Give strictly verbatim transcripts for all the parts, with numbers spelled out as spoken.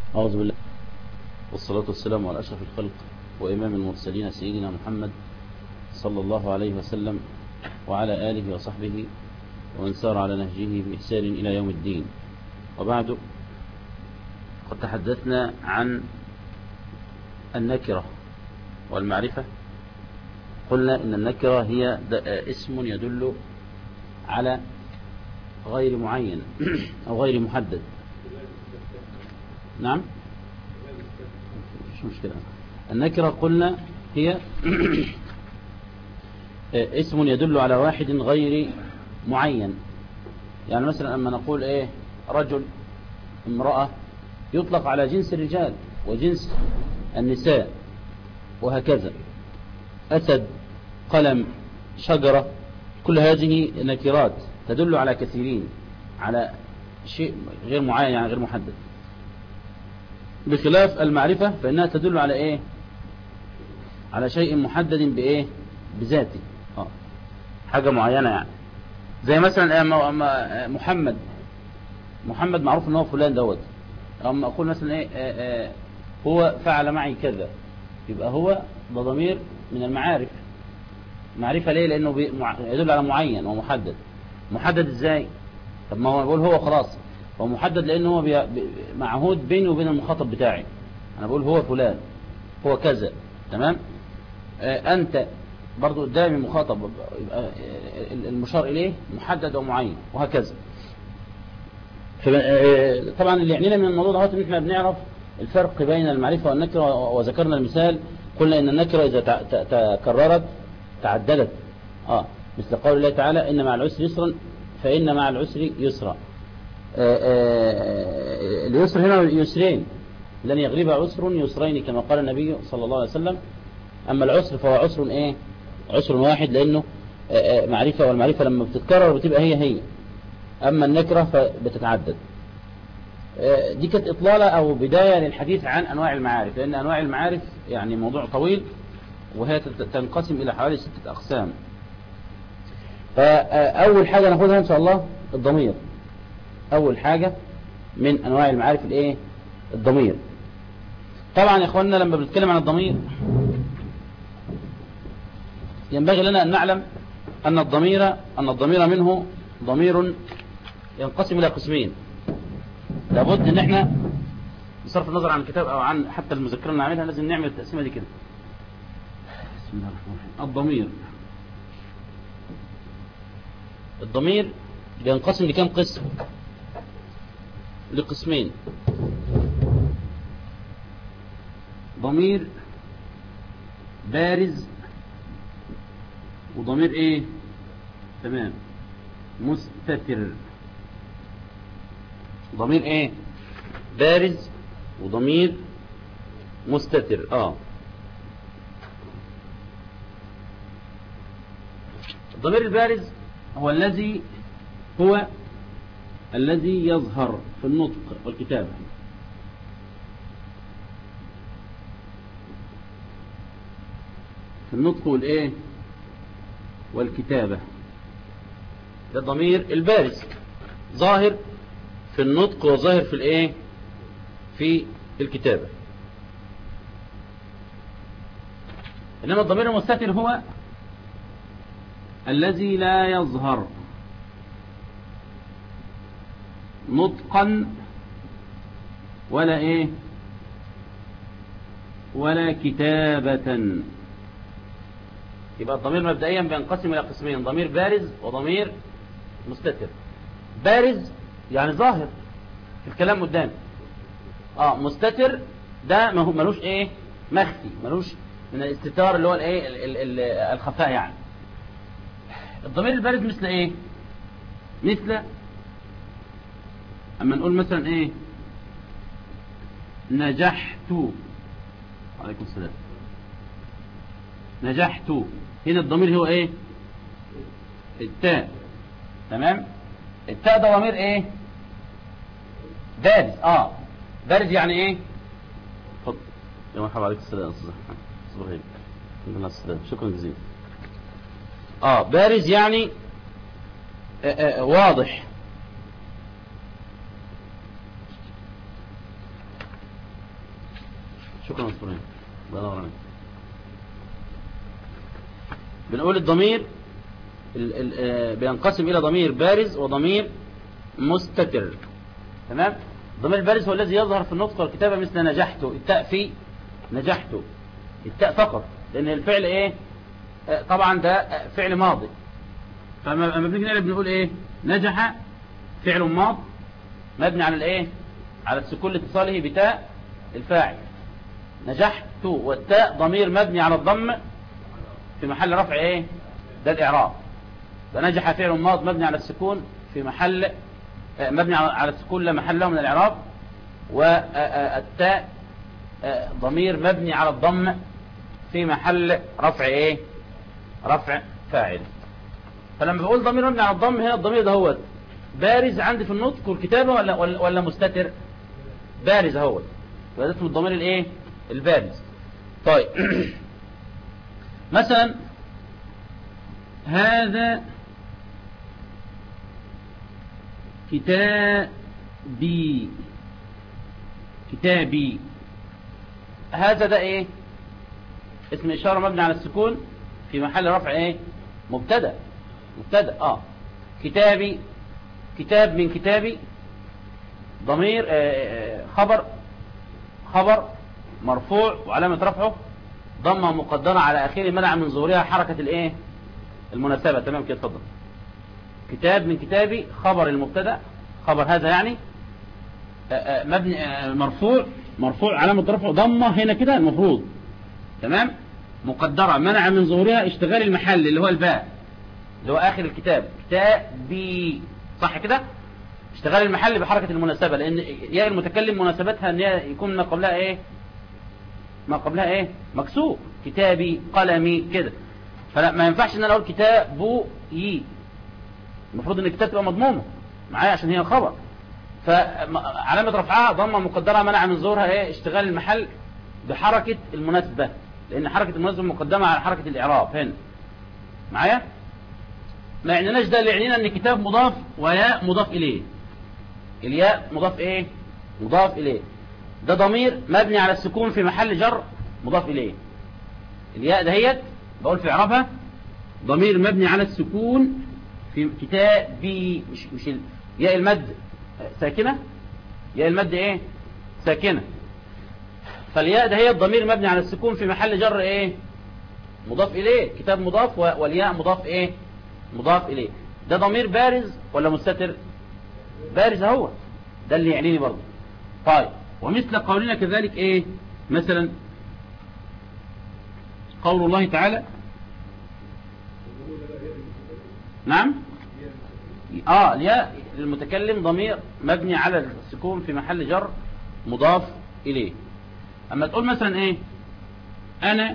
أعوذ بالله والصلاة والسلام على أشرف الخلق وإمام المرسلين سيدنا محمد صلى الله عليه وسلم وعلى آله وصحبه ومن سار على نهجه بإحسان إلى يوم الدين. وبعد، قد تحدثنا عن النكرة والمعرفة. قلنا إن النكرة هي اسم يدل على غير معين أو غير محدد. نعم، مش مشكلة. النكرة قلنا هي اسم يدل على واحد غير معين. يعني مثلا أما نقول إيه رجل، امرأة، يطلق على جنس الرجال وجنس النساء وهكذا. أسد، قلم، شجرة، كل هذه نكرات تدل على كثيرين، على شيء غير معين، يعني غير محدد. بخلاف المعرفة فإنها تدل على إيه؟ على شيء محدد بإيه؟ بذاته. آه. حاجة معينة، يعني زي مثلا محمد محمد معروف ان هو فلان دوت. اما اقول مثلا ايه آآ آآ هو فعل معي كذا، يبقى هو ده ضمير من المعارف. معرفة ليه؟ لانه يدل على معين ومحدد. محدد ازاي؟ طب ما هو بقول هو خلاص هو محدد لانه هو معهود بيني وبين المخاطب بتاعي. انا بقول هو فلان، هو كذا، تمام. انت برضو قدامي مخاطب، يبقى المشار اليه محدد ومعين وهكذا. طبعا اللي يعنينا من الموضوع ده ان احنا بنعرف الفرق بين المعرفة والنكرة، وذكرنا المثال. قلنا ان النكرة اذا تكررت تعددت، اه مثل قول الله تعالى ان مع العسر يسرا فان مع العسر يسرا. اليسر هنا يسرين، لن يغلب عسر يسرين كما قال النبي صلى الله عليه وسلم. اما العسر فهو عسر ايه؟ عسر واحد، لانه معرفة، والمعرفة لما بتتكرر بتبقى هي هي. أما النكرة فبتتعدد. دي كانت إطلالة أو بداية للحديث عن أنواع المعارف، لأن أنواع المعارف يعني موضوع طويل، وهي تنقسم إلى حوالي ستة أقسام. فأول حاجة ناخدها إن شاء الله الضمير. أول حاجة من أنواع المعارف الإيه؟ الضمير. طبعا يا إخواننا لما بنتكلم عن الضمير ينبغي لنا أن نعلم أن الضمير أن الضمير منه ضمير ينقسم إلى قسمين. لابد ان احنا بصرف النظر عن الكتاب او عن حتى المذكره اللي نعملها لازم نعمل التقسيمه دي كده. بسم الله الرحمن الرحيم. الضمير الضمير بينقسم لكام قسم؟ لقسمين. ضمير بارز، وضمير ايه؟ تمام، مستتر. ضمير ايه؟ بارز وضمير مستتر. اه الضمير البارز هو الذي هو الذي يظهر في النطق والكتابة. في النطق والايه والكتابة، ده الضمير البارز، ظاهر في النطق وظاهر في الايه في الكتابة. انما الضمير المستتر هو الذي لا يظهر نطقا ولا ايه ولا كتابة. يبقى الضمير مبدئيا بينقسم الى قسمين: ضمير بارز وضمير مستتر. بارز يعني ظاهر في الكلام قدامي. اه مستتر ده ما هو ملوش ايه مخفي، ملوش من الاستتار اللي هو الايه الخفاء. يعني الضمير البارز مثل ايه؟ مثل اما نقول مثلا ايه نجحت. عليكم السلام. نجحت، هنا الضمير هو ايه؟ التاء. تمام. التاء ده ضمير ايه؟ بارز. اه بارز يعني ايه؟ اتفضل يا مرحبا. عليكم السلام يا استاذ ابراهيم. الحمد لله السلام، شكرا جزيلا. اه بارز يعني آآ آآ واضح. شكرا مصرين. الله ينور عليك. بنقول الضمير ال ال بينقسم إلى ضمير بارز وضمير مستتر. تمام. الضمير البارز هو الذي يظهر في النطق والكتابة مثل نجحت، التاء في نجحت، التاء فقط، لأن الفعل إيه؟ طبعا ده فعل ماضي. فلما بنيجي نقلب بنقول إيه؟ نجح فعل ماض مبني على الإيه؟ على السكون لاتصاله بتاء الفاعل. نجحت والتاء ضمير مبني على الضم في محل رفع إيه؟ ده الإعراب. فنجح فعل ماض مبني على السكون في محل مبني على السكون لا محل له من الإعراب، والتاء ضمير مبني على الضم في محل رفع إيه؟ رفع فاعل. فلما بقول ضمير مبني على الضم هنا الضمير ده هو بارز عندي في النطق والكتابة ولا ولا مستتر؟ بارز هو، فده اسمه الضمير الايه؟ البارز. طيب مثلا هذا كتابي، كتابي، هذا ده ايه؟ اسم إشارة مبني على السكون في محل رفع ايه؟ مبتدا. مبتدا اه كتابي، كتاب من كتابي، ضمير آه خبر، خبر مرفوع وعلامة رفعه ضمة مقدرة على آخره منع من ظهورها حركة الايه؟ المناسبة. تمام كده. اتفضل. كتاب من كتابي خبر المبتدا، خبر هذا يعني آه آه مبني آه مرفوع، مرفوع علامة رفعه ضمة هنا كده المفروض. تمام. مقدرة منع من ظهورها اشتغال المحل اللي هو الباء اللي هو آخر الكتاب، كتابي، صح كده؟ اشتغال المحل بحركة المناسبة، لأن ياء المتكلم مناسبتها أن يكون ما قبلها إيه؟ ما قبلها إيه؟ مكسور. كتابي، قلمي كده. فلا ما ينفعش أن أنا أقول كتابو يي، المفروض أن الكتاب تبقى مضمومة معايا عشان هي خبر. فعلامة رفعها ضمة مقدرة منع من ظهورها إيه؟ اشتغال المحل بحركة المناسبة، لأن حركة المناسبة مقدمة على حركة الإعراب هنا معايا. ما يعنيناش ده، اللي يعنينا ان كتاب مضاف وياء مضاف اليه. الياء مضاف ايه؟ مضاف اليه. ده ضمير مبني على السكون في محل جر مضاف اليه. الياء دهيت بقول في اعرابها ضمير مبني على السكون في كتابي، مش مش ياء المد ساكنه، ياء المد ايه؟ ساكنه. فالياء دهيت ضمير مبني على السكون في محل جر ايه؟ مضاف اليه. كتاب مضاف والياء مضاف ايه؟ مضاف إليه. ده ضمير بارز ولا مستتر؟ بارز هو، ده اللي يعنيني برضه. طيب ومثل قولنا كذلك ايه؟ مثلا قول الله تعالى نعم اه الياء المتكلم ضمير مبني على السكون في محل جر مضاف إليه. اما تقول مثلا ايه؟ انا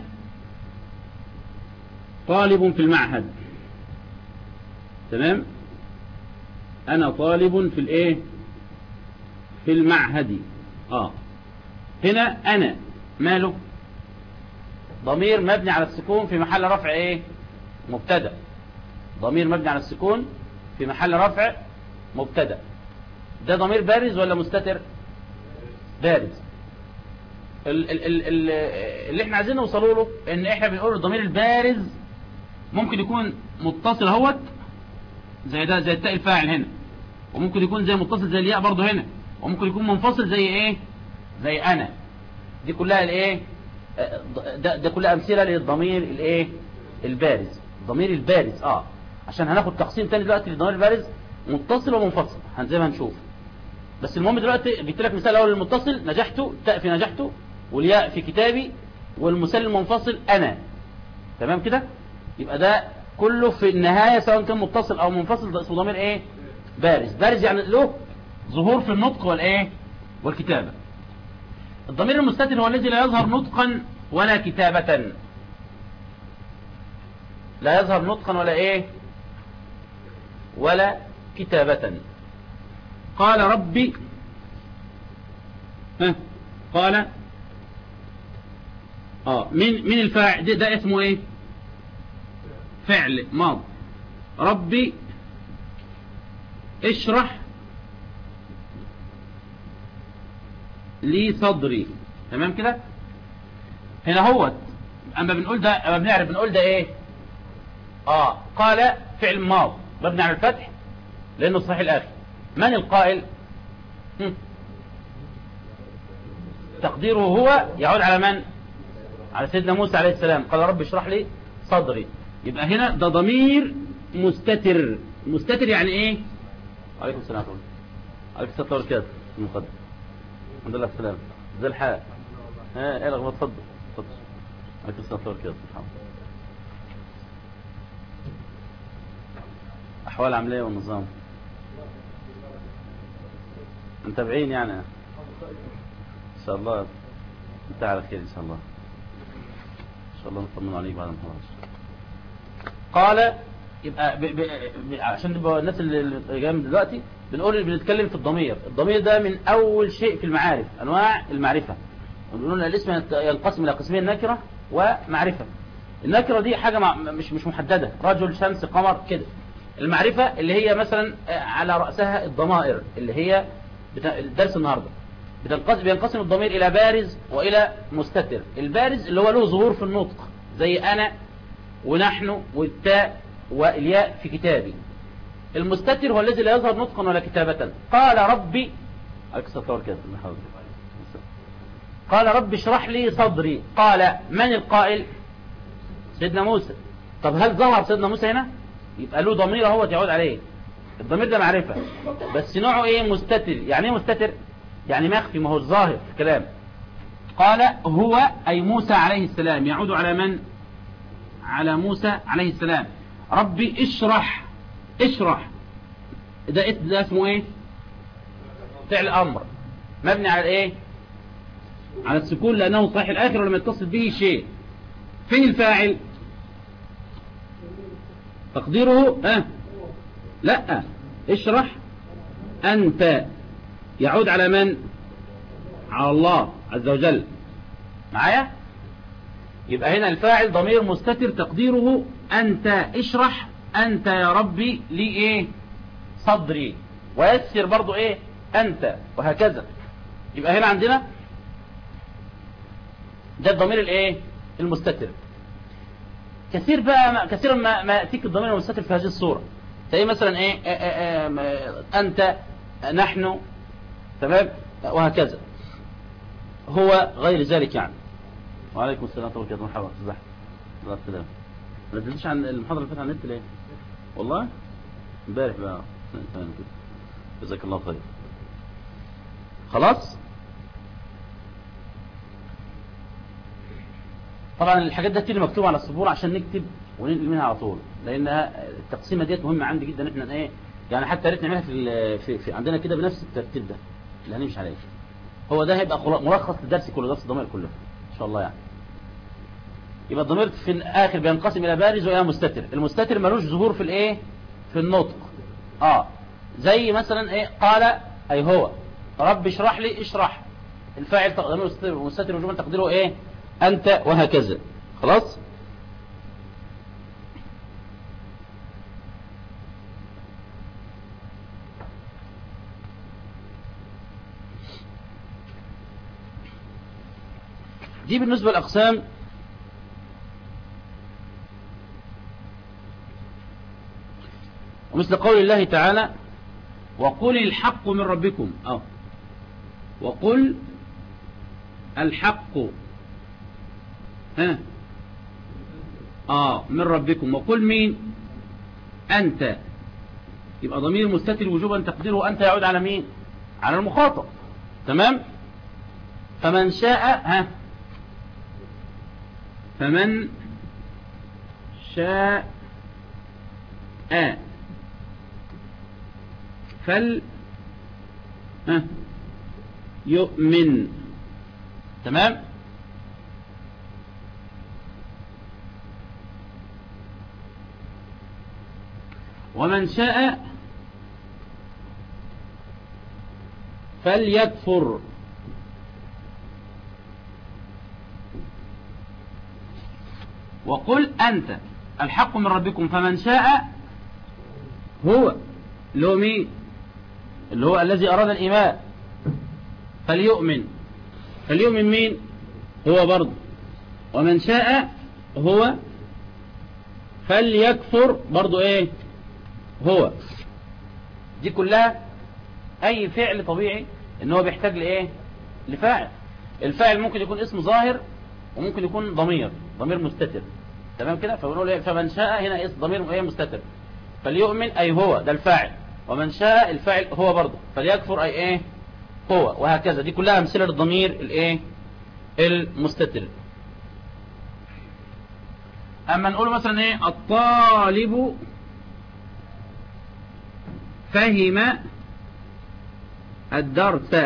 طالب في المعهد. تمام. انا طالب في الايه؟ في المعهد. اه هنا انا ماله؟ ضمير مبني على السكون في محل رفع ايه؟ مبتدا. ضمير مبني على السكون في محل رفع مبتدا. ده ضمير بارز ولا مستتر؟ بارز. ال ال ال ال اللي احنا عايزين نوصله له ان احنا بنقول الضمير البارز ممكن يكون متصل اهوت زي ده، زي التاء الفاعل هنا، وممكن يكون زي متصل زي الياء برضه هنا، وممكن يكون منفصل زي ايه؟ زي انا. دي كلها الايه؟ ده, ده كلها امثله للضمير الايه؟ البارز. الضمير البارز اه عشان هناخد تقسيم تاني دلوقتي للضمير البارز متصل ومنفصل زي ما هنشوف. بس المهم دلوقتي جبت لك مثال اول للمتصل نجحت، التاء في نجحت، والياء في كتابي، والمثال المنفصل انا. تمام كده؟ يبقى ده كله في النهاية سواء كان متصل او منفصل ده اسمه ضمير ايه؟ بارز. بارز يعني له ظهور في النطق والايه؟ والكتابة. الضمير المستتر هو الذي لا يظهر نطقا ولا كتابة. لا يظهر نطقا ولا ايه؟ ولا كتابة. قال ربي ها قال اه من من الفاعل ده, ده اسمه ايه؟ فعل ماض. ربي اشرح لي صدري. تمام كده؟ هنا هو اما بنقول ده، اما بنعرف بنقول ده ايه؟ اه قال فعل ماض مبني على الفتح لانه صحيح الاخر. من القائل؟ هم. تقديره هو يعود على من؟ على سيدنا موسى عليه السلام. قال رب اشرح لي صدري. يبقى هنا ده ضمير مستتر. مستتر يعني ايه؟ عليكم السلام ورحمة الله. عليكم السلام وبركاته. المقدم الحمد لله السلام. زي الحال. ها ايه رغم اتفضل اتفضل. عليكم السلام وبركاته. الحمد لله. احوال عمليه والنظام متابعين يعني ان شاء الله. انت على خير ان شاء الله. ان شاء الله نطمن عليك بعد ما نخلص. قال يبقى ب... ب... ب... عشان تبقى الناس اللي جايه دلوقتي بنقول بنتكلم في الضمير. الضمير ده من اول شيء في المعارف، انواع المعرفه. بنقول ان الاسم ينقسم الى قسمين: نكره ومعرفه. النكره دي حاجه مع... مش مش محدده، رجل شمس قمر كده. المعرفه اللي هي مثلا على راسها الضمائر اللي هي بتا... درس النهارده. بتنقسم بينقسم الضمير الى بارز والى مستتر. البارز اللي هو له ظهور في النطق زي انا ونحن والتاء والياء في كتابي. المستتر هو الذي لا يظهر نطقا ولا كتابة. قال ربي قال ربي اشرح لي صدري. قال من القائل؟ سيدنا موسى. طب هل ظهر سيدنا موسى هنا؟ يبقى له ضمير هو يعود عليه. الضمير ده معرفة بس نوعه ايه؟ مستتر. يعني ايه مستتر؟ يعني مخفي، ما هو الظاهر في الكلام. قال هو أي موسى عليه السلام. يعود على من؟ على موسى عليه السلام. ربي اشرح. اشرح ده, ده اسمه ايه؟ فعل امر مبني على ايه؟ على السكون لانه صحيح الاخر ولم يتصل به شيء. فين الفاعل؟ تقديره ها أه؟ لا اشرح انت. يعود على من؟ على الله عز وجل. معايا؟ يبقى هنا الفاعل ضمير مستتر تقديره أنت. اشرح أنت يا ربي لي إيه؟ صدري. ويسر برضو إيه؟ أنت. وهكذا. يبقى هنا عندنا ده الضمير الإيه؟ المستتر. كثير بقى كثيرا ما, ما يأتيك الضمير المستتر في هذه الصورة. تلاقي مثلا إيه؟ آآ آآ أنت، نحن، تمام، وهكذا. هو غير ذلك يعني. وعليكم السلام ورحمة الله وبركاته. مرحبا ازيك؟ الله يسلمك. ما نزلتش عن المحاضرة اللي فاتت على النت ليه؟ والله امبارح بقى تمام كده. جزاك الله خير. خلاص؟ طبعا الحاجات دي كتير مكتوبة على السبورة عشان نكتب وننقل منها على طول، لانها التقسيمة ديت مهمة عندي جدا. احنا ايه يعني حتى ريت نعملها في, في, في عندنا كده بنفس الترتيب ده اللي هنمشي عليه. هو ده هيبقى ملخص للدرس كله، درس الضمير كله ان شاء الله يعني. يبقى الضمير في الاخر بينقسم الى بارز والى مستتر. المستتر ملوش ظهور في الايه؟ في النطق. اه زي مثلا ايه؟ قال اي هو. رب اشرح لي. اشرح الفاعل ضمير مستتر وجوبا تقديره ايه؟ انت. وهكذا. خلاص. دي بالنسبة للأقسام. ومثل قول الله تعالى وقل الحق من ربكم. أو وقل الحق ها آه من ربكم. وقل مين؟ أنت. يبقى ضمير مستتر وجوبا تقديره أنت يعود على مين؟ على المخاطب. تمام. فمن شاء ها فمن شاء فل ها يؤمن. تمام. ومن شاء فليكفر. وقل أنت الحق من ربكم فمن شاء هو اللي هو مين؟ اللي هو الذي أراد الإيمان فليؤمن. فليؤمن مين؟ هو برضه ومن شاء هو فليكفر برضو ايه هو. دي كلها اي فعل طبيعي ان هو بيحتاج لايه لفاعل. الفاعل ممكن يكون اسم ظاهر وممكن يكون ضمير ضمير مستتر. تمام كده. فبنقول ايه فمن شاء هنا اسم ضمير ايه مستتر. فليؤمن اي هو ده الفاعل، ومن شاء الفاعل هو برضه، فليكفر اي ايه هو، وهكذا. دي كلها امثله للضمير الايه المستتر. اما نقول مثلا ايه الطالب فهم الدرس.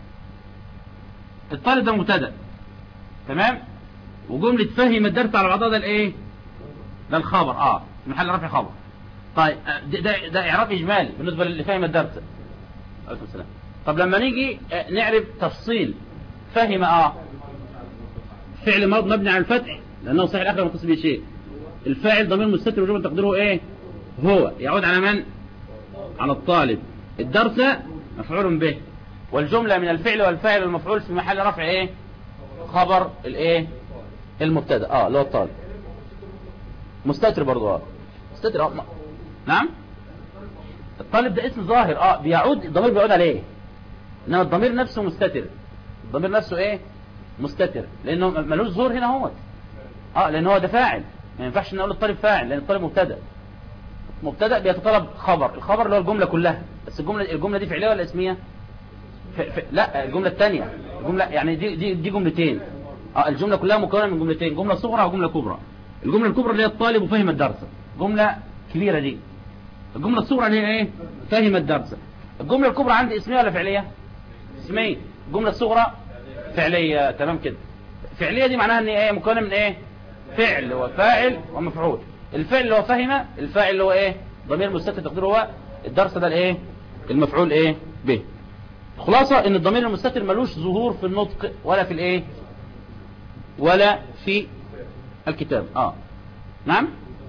الطالب ده مبتدا، تمام، وجمله فهم الدرس على بعضها ده الايه ده الخبر اه في محل رفع خبر. طيب ده ده, ده اعراب اجمالي بالنسبه للي فهم الدرس. عليكم السلام. طب لما نيجي نعرف تفصيل فهم اه فعل ماض مبني على الفتح لانه صحيح الاخر متصل به شيء. الفاعل ضمير مستتر وجوبا تقديره ايه هو، يعود على من؟ على الطالب. الدرس مفعول به، والجمله من الفعل والفاعل والمفعول في محل رفع ايه خبر الايه المبتدا اه اللي هو الطالب. مستتر برضه اه مستتر اه نعم. الطالب ده اسم ظاهر اه بيعود الضمير بيعود عليه، انما الضمير نفسه مستتر. الضمير نفسه ايه مستتر لانه ملوش ظهور هنا هو اه لان هو ده فاعل. ما ينفعش نقول الطالب فاعل لان الطالب مبتدا. مبتدا بيتطلب خبر، الخبر اللي هو الجمله كلها. بس الجمله الجمله دي فعليه ولا اسميه؟ ف... ف... لا الجمله الثانيه الجمله يعني دي دي دي جملتين اه الجمله كلها مكونه من جملتين، جمله صغرى وجمله كبرى. الجمله الكبرى اللي هي الطالب وفهم الدرس، جمله كبيره دي. الجمله الصغرى اللي هي ايه فهم الدرس. الجمله الكبرى عندي اسميه ولا فعليه؟ اسميه. الجمله الصغرى فعليه. تمام كده. فعليه دي معناها ان ايه مكونه من ايه فعل وفاعل ومفعول. الفعل اللي هو فهم، الفاعل اللي هو ايه ضمير مستتر تقديره هو، الدرس ده الايه المفعول ايه به. خلاصه ان الضمير المستتر ملوش ظهور في النطق ولا في الايه ولا في الكتاب اه نعم.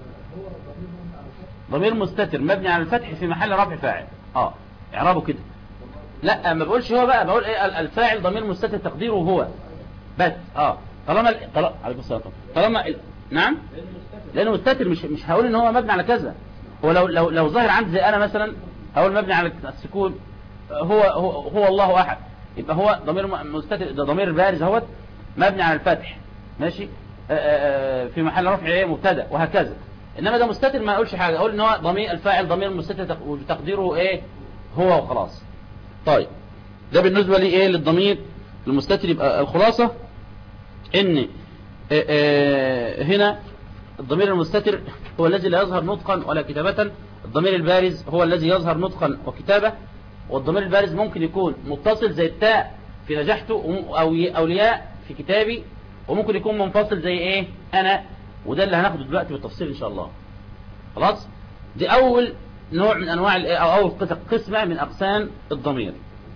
ضمير مستتر مبني على الفتح في محل رفع فاعل اه اعرابه كده. لا ما بقولش هو بقى، بقول ايه الفاعل ضمير مستتر تقديره هو بس اه طالما طالما عليكم السلام طالما ال... نعم لانه مستتر. مش مش هقول ان هو مبني على كذا. هو لو لو لو ظاهر عندي زي انا مثلا هقول مبني على السكون هو هو هو الله احد، يبقى هو ضمير مستتر ده ضمير بارز اهوت مبني على الفتح ماشي آآ آآ في محل رفع ايه مبتدا وهكذا. انما ده مستتر ما اقولش حاجه، اقول ان هو ضمير الفاعل ضمير مستتر وتقديره ايه هو وخلاص. طيب ده بالنسبه لي ايه للضمير المستتر. يبقى الخلاصه ان آآ آآ هنا الضمير المستتر هو الذي لا يظهر نطقا ولا كتابه. الضمير البارز هو الذي يظهر نطقا وكتابه. والضمير البارز ممكن يكون متصل زي التاء في نجحته او اولياء في كتابي، وممكن يكون منفصل زي ايه انا، وده اللي هناخده دلوقتي بالتفصيل ان شاء الله. خلاص دي اول نوع من انواع او اول قسمه من اقسام الضمير.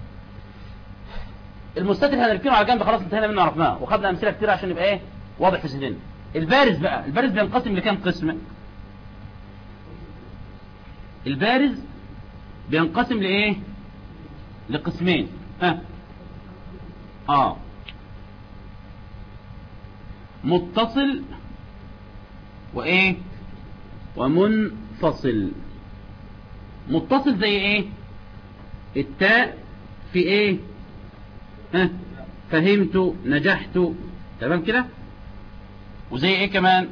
المستتر هنركنه على جنب خلاص انتهينا منه عرفناه وخدنا امثله كتير عشان يبقى ايه واضح في ذهننا. البارز بقى البارز بينقسم لكام قسم؟ البارز بينقسم لايه لقسمين ها اه متصل وايه ومنفصل. متصل زي ايه التاء في ايه ها فهمت نجحت. تمام كده. وزي ايه كمان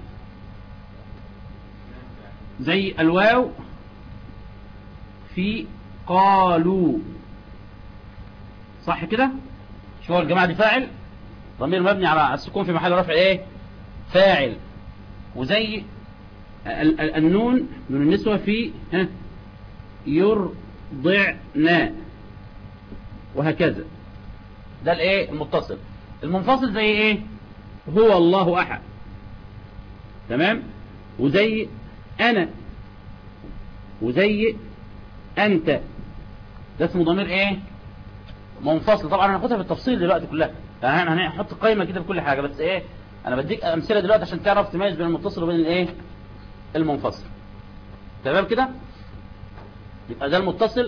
زي الواو في قالوا. صح كده. شو الجماعة دي فاعل ضمير مبني على السكون في محل رفع ايه فاعل. وزي النون نون النسوة في ها يرضعنا وهكذا. ده الايه المتصل. المنفصل زي ايه هو الله احد. تمام. وزي انا وزي انت. ده اسمه ضمير ايه منفصل. طبعا هناخدها بالتفصيل دلوقتي كلها يعني هنحط قائمه كده بكل حاجه، بس ايه انا بديك امثله دلوقتي عشان تعرف تميز بين المتصل وبين الايه المنفصل. تمام كده. يبقى ده المتصل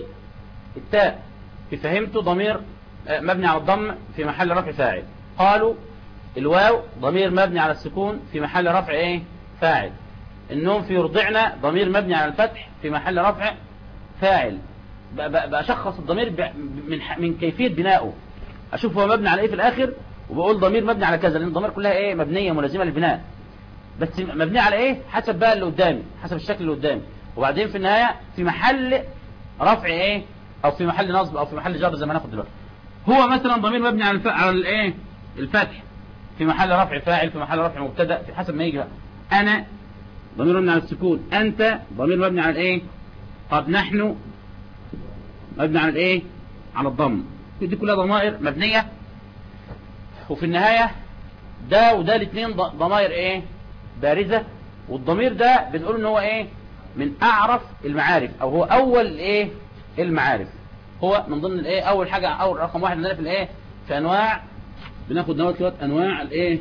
التاء في فهمته ضمير مبني على الضم في محل رفع فاعل. قالوا الواو ضمير مبني على السكون في محل رفع ايه فاعل. النون في يرضعنا ضمير مبني على الفتح في محل رفع فاعل. بشخص الضمير من من كيفية بنائه، اشوف هو مبني على ايه في الاخر وبقول ضمير مبني على كذا، لان الضمير كلها ايه مبنية ملازمة للبناء، بس مبنية على ايه حسب بقى اللي قدامي، حسب الشكل اللي قدامي. وبعدين في النهاية في محل رفع ايه او في محل نصب او في محل جر زي ما هناخد دلوقتي. هو مثلا ضمير مبني على الف... على الايه الفتح في محل رفع فاعل في محل رفع مبتدا في حسب ما يجي بقى. انا ضمير مبني على السكون، انت ضمير مبني على الايه طب نحن مبني على الايه على الضم. دي كلها ضمائر مبنيه، وفي النهايه ده وده الاثنين ضمائر ايه بارزه. والضمير ده بنقول ان هو ايه من اعرف المعارف او هو اول ايه المعارف، هو من ضمن الايه اول حاجه اول رقم واحد عندنا في الايه في انواع، بناخد نوت كده انواع الايه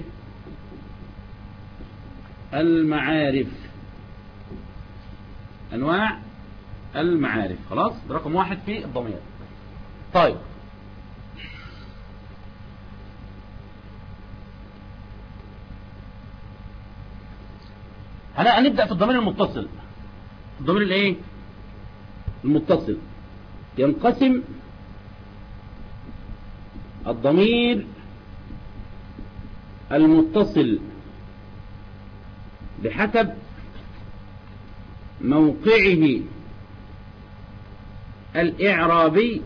المعارف، انواع المعارف. خلاص ده رقم واحد في الضمير. طيب هنبدأ في الضمير المتصل. الضمير الايه المتصل ينقسم الضمير المتصل بحسب موقعه الإعرابي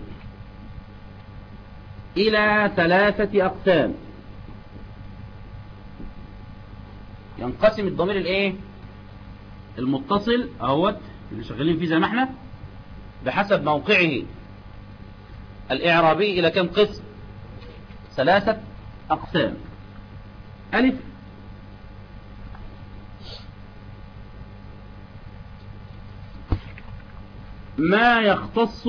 إلى ثلاثة أقسام. ينقسم الضمير الايه المتصل اهوت اللي شغالين فيه زي ما احنا بحسب موقعه الإعرابي إلى كم قسم؟ ثلاثة أقسام. ألف ما يختص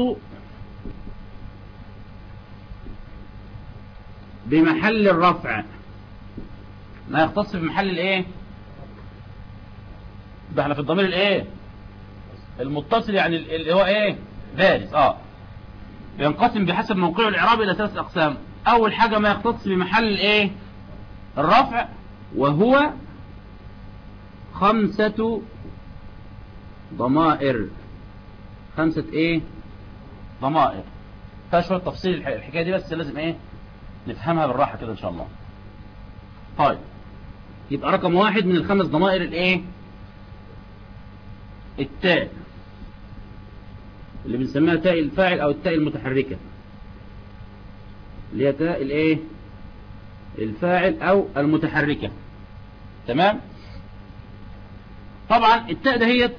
بمحل الرفع. ما يختص بمحل الايه ده احنا في الضمير الايه المتصل يعني اللي هو ايه بارز. اه ينقسم بحسب موقعه الاعرابي الى ثلاث اقسام. اول حاجه ما يختص بمحل الايه الرفع، وهو خمسة ضمائر. خمسة ايه ضمائر. فيها شويه تفصيل الحكايه دي بس لازم ايه نفهمها بالراحه كده ان شاء الله. طيب يبقى رقم واحد من الخمس ضمائر الايه التاء اللي بنسميها تاء الفاعل او التاء المتحركه، اللي هي تاء الايه الفاعل او المتحركه. تمام. طبعا التاء دهيت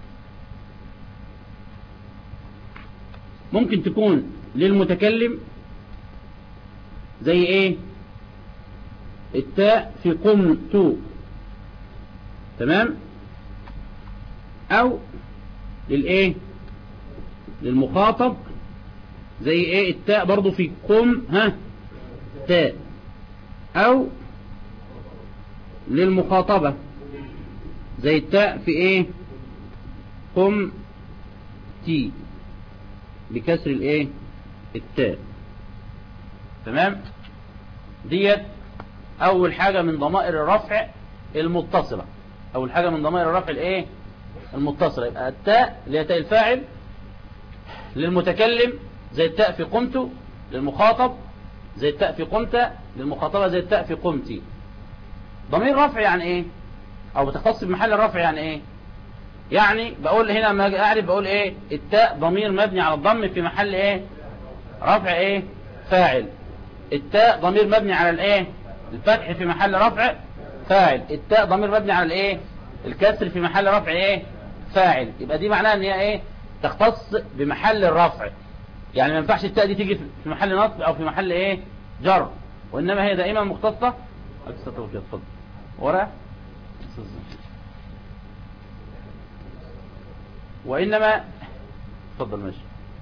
ممكن تكون للمتكلم زي ايه التاء في قمت. تمام. او للايه للمخاطب زي ايه التاء برضو في قم ها تاء، او للمخاطبة زي التاء في ايه قم تي بكسر الايه التاء. تمام. ديت اول حاجة من ضمائر الرفع المتصلة. اول حاجة من ضمائر الرفع الايه المتصلة يبقى التاء اللي هي تاء الفاعل للمتكلم زي التاء في قمت، للمخاطب زي التاء في قمت، للمخاطبة زي التاء في قمتي. ضمير رفع يعني ايه او بتختص بمحل الرفع يعني ايه؟ يعني بقول هنا لما اجي اعرف بقول ايه التاء ضمير مبني على الضم في محل ايه رفع ايه فاعل. التاء ضمير مبني على الايه الفتح في محل رفع فاعل. التاء ضمير مبني على الايه الكسر في محل رفع ايه فاعل. يبقى دي معناها ان هي ايه تختص بمحل الرفع. يعني ما ينفعش التاء دي تيجي في محل نصب او في محل ايه جر، وانما هي دائما مختصة. اتفضل ورا. وانما اتفضل ماشي.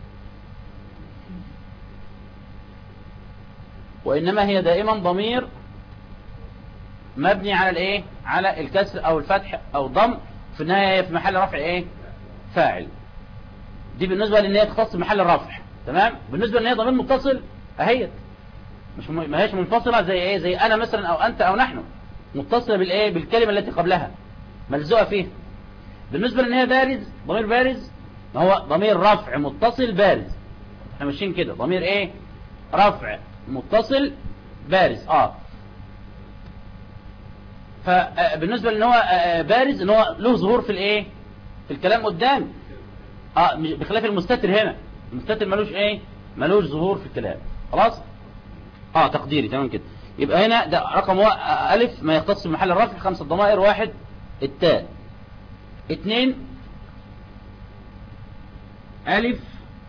وانما هي دائما ضمير مبني على الايه على الكسر او الفتح او ضم، في النهايه في محل رفع ايه فاعل. دي بالنسبه لان هي تختص بمحل الرفع. تمام. بالنسبه لان هي ضمير متصل اهيت مش م... ما هيش منفصلة زي ايه، زي انا مثلا او انت او نحن، متصلة بالايه، بالكلمة التي قبلها ملزوقة فيها. بالنسبة لان هي بارز، ضمير بارز هو ضمير رفع متصل بارز، احنا ماشيين كده، ضمير ايه، رفع متصل بارز. اه فبالنسبة لان هو بارز ان هو له ظهور في الايه، في الكلام قدام. اه بخلاف المستتر، هنا المستتر ملوش ايه، ملوش ظهور في الكلام. خلاص اه تقديري تمام كده. يبقى هنا ده رقم ألف ما يختص بمحل الرفع خمسة ضمائر. واحد التاء، اثنين ألف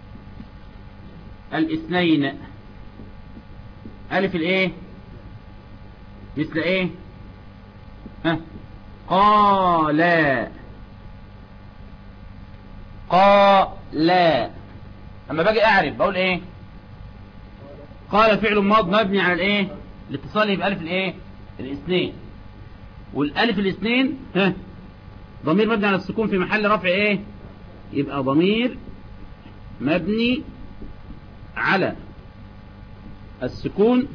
الاثنين، ألف الايه مثل ايه، ها قالا قالا. اما باجي اعرف بقول ايه، قال فعل ماض مبني على الايه، الاتصال بألف الايه الاثنين، والالف الاثنين ها ضمير مبني على السكون في محل رفع ايه، يبقى ضمير مبني على السكون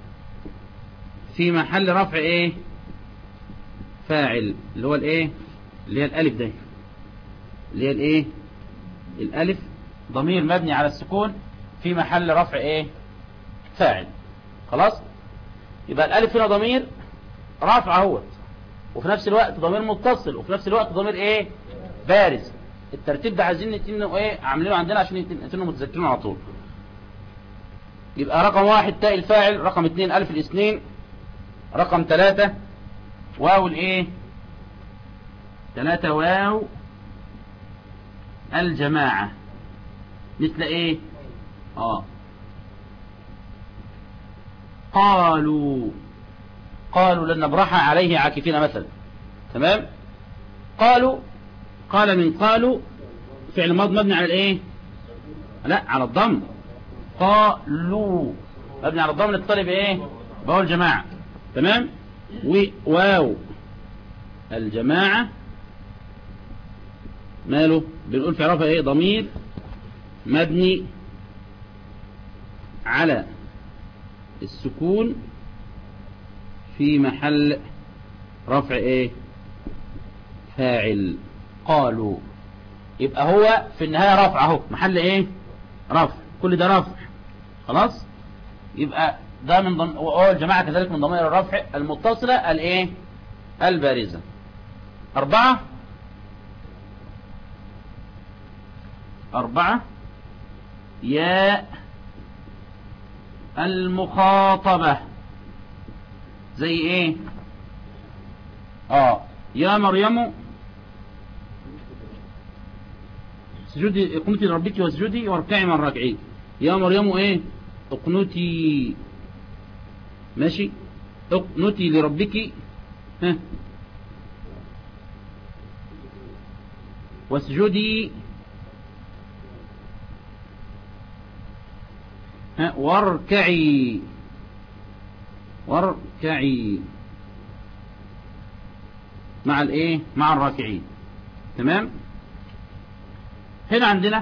في محل رفع ايه، فاعل، اللي هو الايه، اللي هي الالف ده، اللي هي الايه الالف، ضمير مبني على السكون في محل رفع ايه، فاعل. خلاص يبقى الالف هنا ضمير رافع اهوت، وفي نفس الوقت ضمير متصل، وفي نفس الوقت ضمير ايه، بارز. الترتيب ده عايزين نتنه ايه، عاملينه عندنا عشان نتنه متذكرين على طول. يبقى رقم واحد تاء الفاعل، رقم اثنين الف الاثنين، رقم ثلاثة واو الايه، ثلاثة واو الجماعة مثل ايه، اه قالوا، قالوا لن نبرح عليه عاكفين مثلا. تمام. قالوا، قال من قالوا فعل ماض مبني على الايه، لا على الضم، قالوا مبني على الضم للطالب بايه، بقول جماعة. تمام. وواو الجماعة ماله، بنقول في عرفها ايه، ضمير مبني على السكون في محل رفع ايه، فاعل. قالوا، يبقى هو في النهاية رفع اهو، محل ايه، رفع، كل ده رفع. خلاص يبقى ده من ضم... وهو الجماعة كذلك من ضمائر الرفع المتصلة الايه، البارزة. أربعة أربعة يا المخاطبة، زي ايه، اه يا مريم اسجدي اقنتي لربك واسجدي واركعي مع الراكعين. يا مريم ايه، اقنتي، ماشي، اقنتي لربك ها واسجدي ها واركعي، واركعي مع الايه، مع الراكعين. تمام. هنا عندنا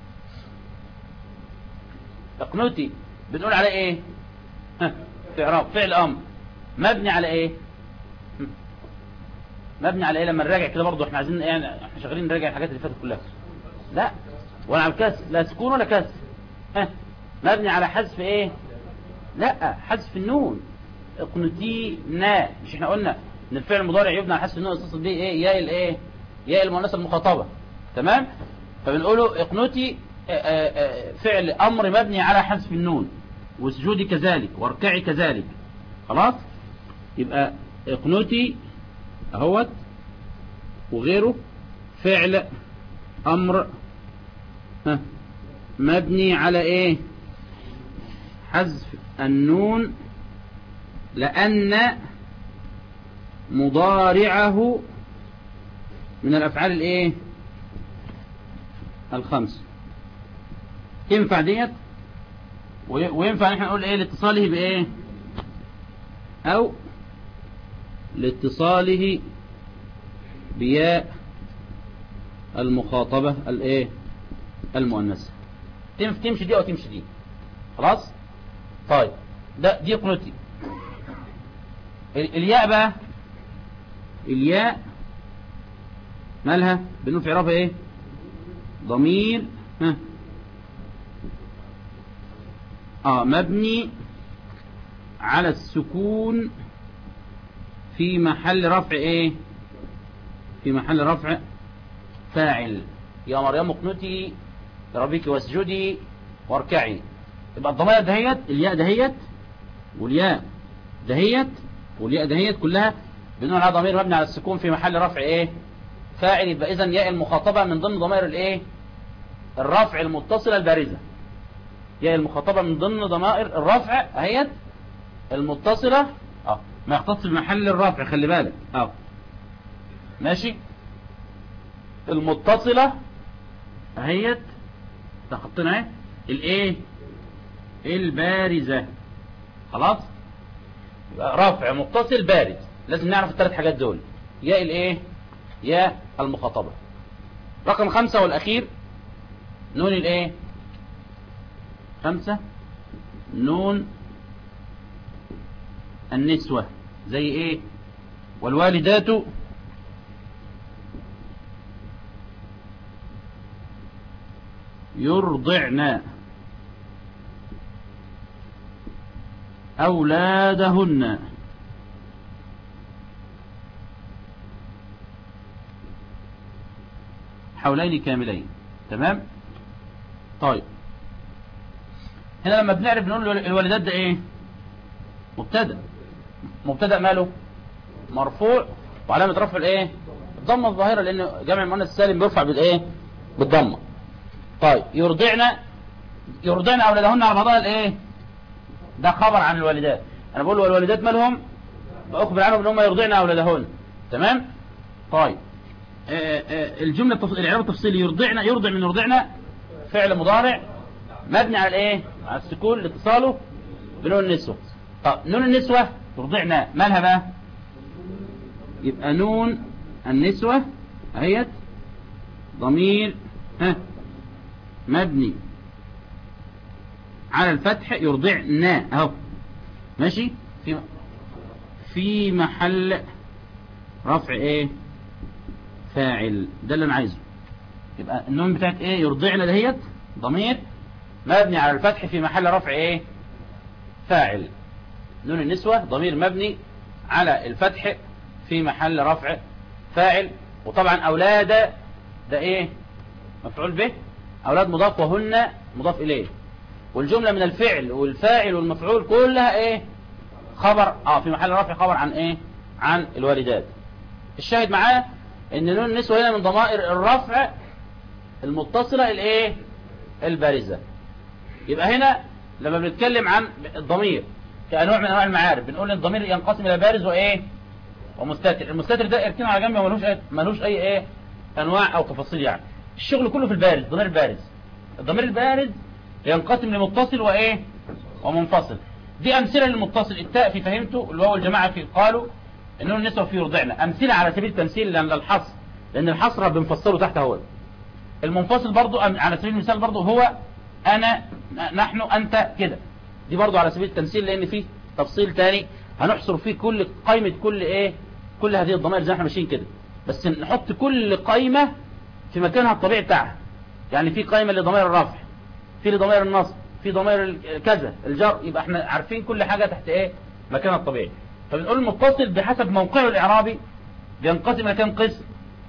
اقنتي بنقول على ايه، ها اعراب فعل امر مبني على ايه، مبني على ايه، لما نراجع كده برضه احنا عايزين يعني احنا شغالين نراجع الحاجات اللي فاتت كلها. لا ولا على الكسر، لا سكون ولا كسر، ها مبني على حذف ايه، لا حذف النون. اقنتينا، مش احنا قلنا ان الفعل المضارع يبنى على حذف النون يتصل به ايه، ياء الايه، ياء المؤنثه المخاطبه. تمام. فبنقوله اقنتي فعل امر مبني على حذف النون، وسجودي كذلك، واركعي كذلك. خلاص يبقى اقنتي اهوت وغيره فعل امر ها مبني على ايه، حذف النون، لأن مضارعه من الأفعال الايه، الخمس. ينفع ديت، وينفع نحن نقول ايه لاتصاله بايه، او لاتصاله بياء المخاطبة الايه، المؤنثة. تمشي دي او تمشي دي. خلاص طيب ده دي قنوتي. الياء بقى، الياء مالها؟ بنقول في اعرابها ايه؟ ضمير ها اه مبني على السكون في محل رفع ايه؟ في محل رفع فاعل. يا مريم اقنتي لربك واسجدي واركعي. يبقى الضمائر دهيت، الياء دهيت والياء دهيت والياء دهيت كلها بنقول على ضمير مبني على السكون في محل رفع ايه؟ فاعل. يبقى اذا ياء المخاطبه من ضمن ضمائر الايه؟ الرفع المتصله البارزه. ياء المخاطبه من ضمن ضمائر الرفع اهيت المتصله اه ما يختص بمحل الرفع، خلي بالك اه ماشي. المتصله اهيت تخطينا اهي الايه؟ البارزه. خلاص، رفع متصل بارز. لازم نعرف الثلاث حاجات دول. ياء الايه؟ ياء المخاطبه. رقم خمسة والاخير نون الايه؟ خمسة نون النسوة. زي ايه؟ والوالدات يرضعن أولادهن حولين كاملين. تمام. طيب هنا لما بنعرف بنقول الوالدات ده ايه؟ مبتدا. مبتدا ماله؟ مرفوع وعلامه رفع الايه؟ الضمه الظاهره، لان جمع المؤنث السالم بيرفع بالايه؟ بالضمه. طيب يرضعن، يرضعن اولادهن على بعضها الايه؟ ده خبر عن الوالدات. انا بقول والوالدات مالهم؟ باخبر عنهم ان هم يرضعن اولادهن. تمام. طيب آآ آآ الجمله التف... الاعراب التفصيلي يرضعن، يرضع من يرضعن فعل مضارع مبني على الايه؟ على السكون لاتصاله بنون النسوه. طب نون النسوه ترضعنا مالها بقى؟ يبقى نون النسوه اهيت ضمير ها مبني على الفتح يرضعنا اهو ماشي، في في محل رفع ايه؟ فاعل. ده اللي انا عايزه. يبقى النون بتاعت ايه؟ يرضعنا دهيت ضمير مبني على الفتح في محل رفع ايه؟ فاعل. نون النسوة ضمير مبني على الفتح في محل رفع فاعل. وطبعا اولاد ده ايه؟ مفعول به. اولاد مضاف وهن مضاف اليه. والجملة من الفعل والفاعل والمفعول كلها ايه؟ خبر اه في محل رفع خبر عن ايه؟ عن الوالدات. الشاهد معاه ان نون النسوة هنا من ضمائر الرفع المتصلة الايه؟ البارزة. يبقى هنا لما بنتكلم عن الضمير كأنواع من انواع المعارف بنقول ان الضمير ينقسم الى بارز وايه؟ ومستتر. المستتر ده اركنه على جنب ومالوش اي مالوش اي ايه؟ انواع او تفاصيل. يعني الشغل كله في البارز. الضمير البارز، الضمير البارز ينقسم لمتصل وايه؟ ومنفصل. دي امثله للمتصل. التاء في فهمته، الواو الجماعه في قالوا، النون النسوة في يرضعنا. امثله على سبيل التمثيل لان الحصر، لان الحصر بنفصله تحت اهو. المنفصل برضو على سبيل المثال برضو هو انا نحن انت كده. دي برضو على سبيل التمثيل لان فيه تفصيل تاني هنحصر فيه كل قائمة كل ايه؟ كل هذه الضمائر زي ما احنا ماشيين كده. بس نحط كل قائمة في مكانها الطبيعي بتاعها. يعني في قائمة لضمائر الرفع، في لضمائر النصب، في ضمائر كذا الجر. يبقى احنا عارفين كل حاجة تحت ايه؟ مكانها الطبيعي. فبنقول المتصل بحسب موقعه الاعرابي بينقسم الى كام قسم؟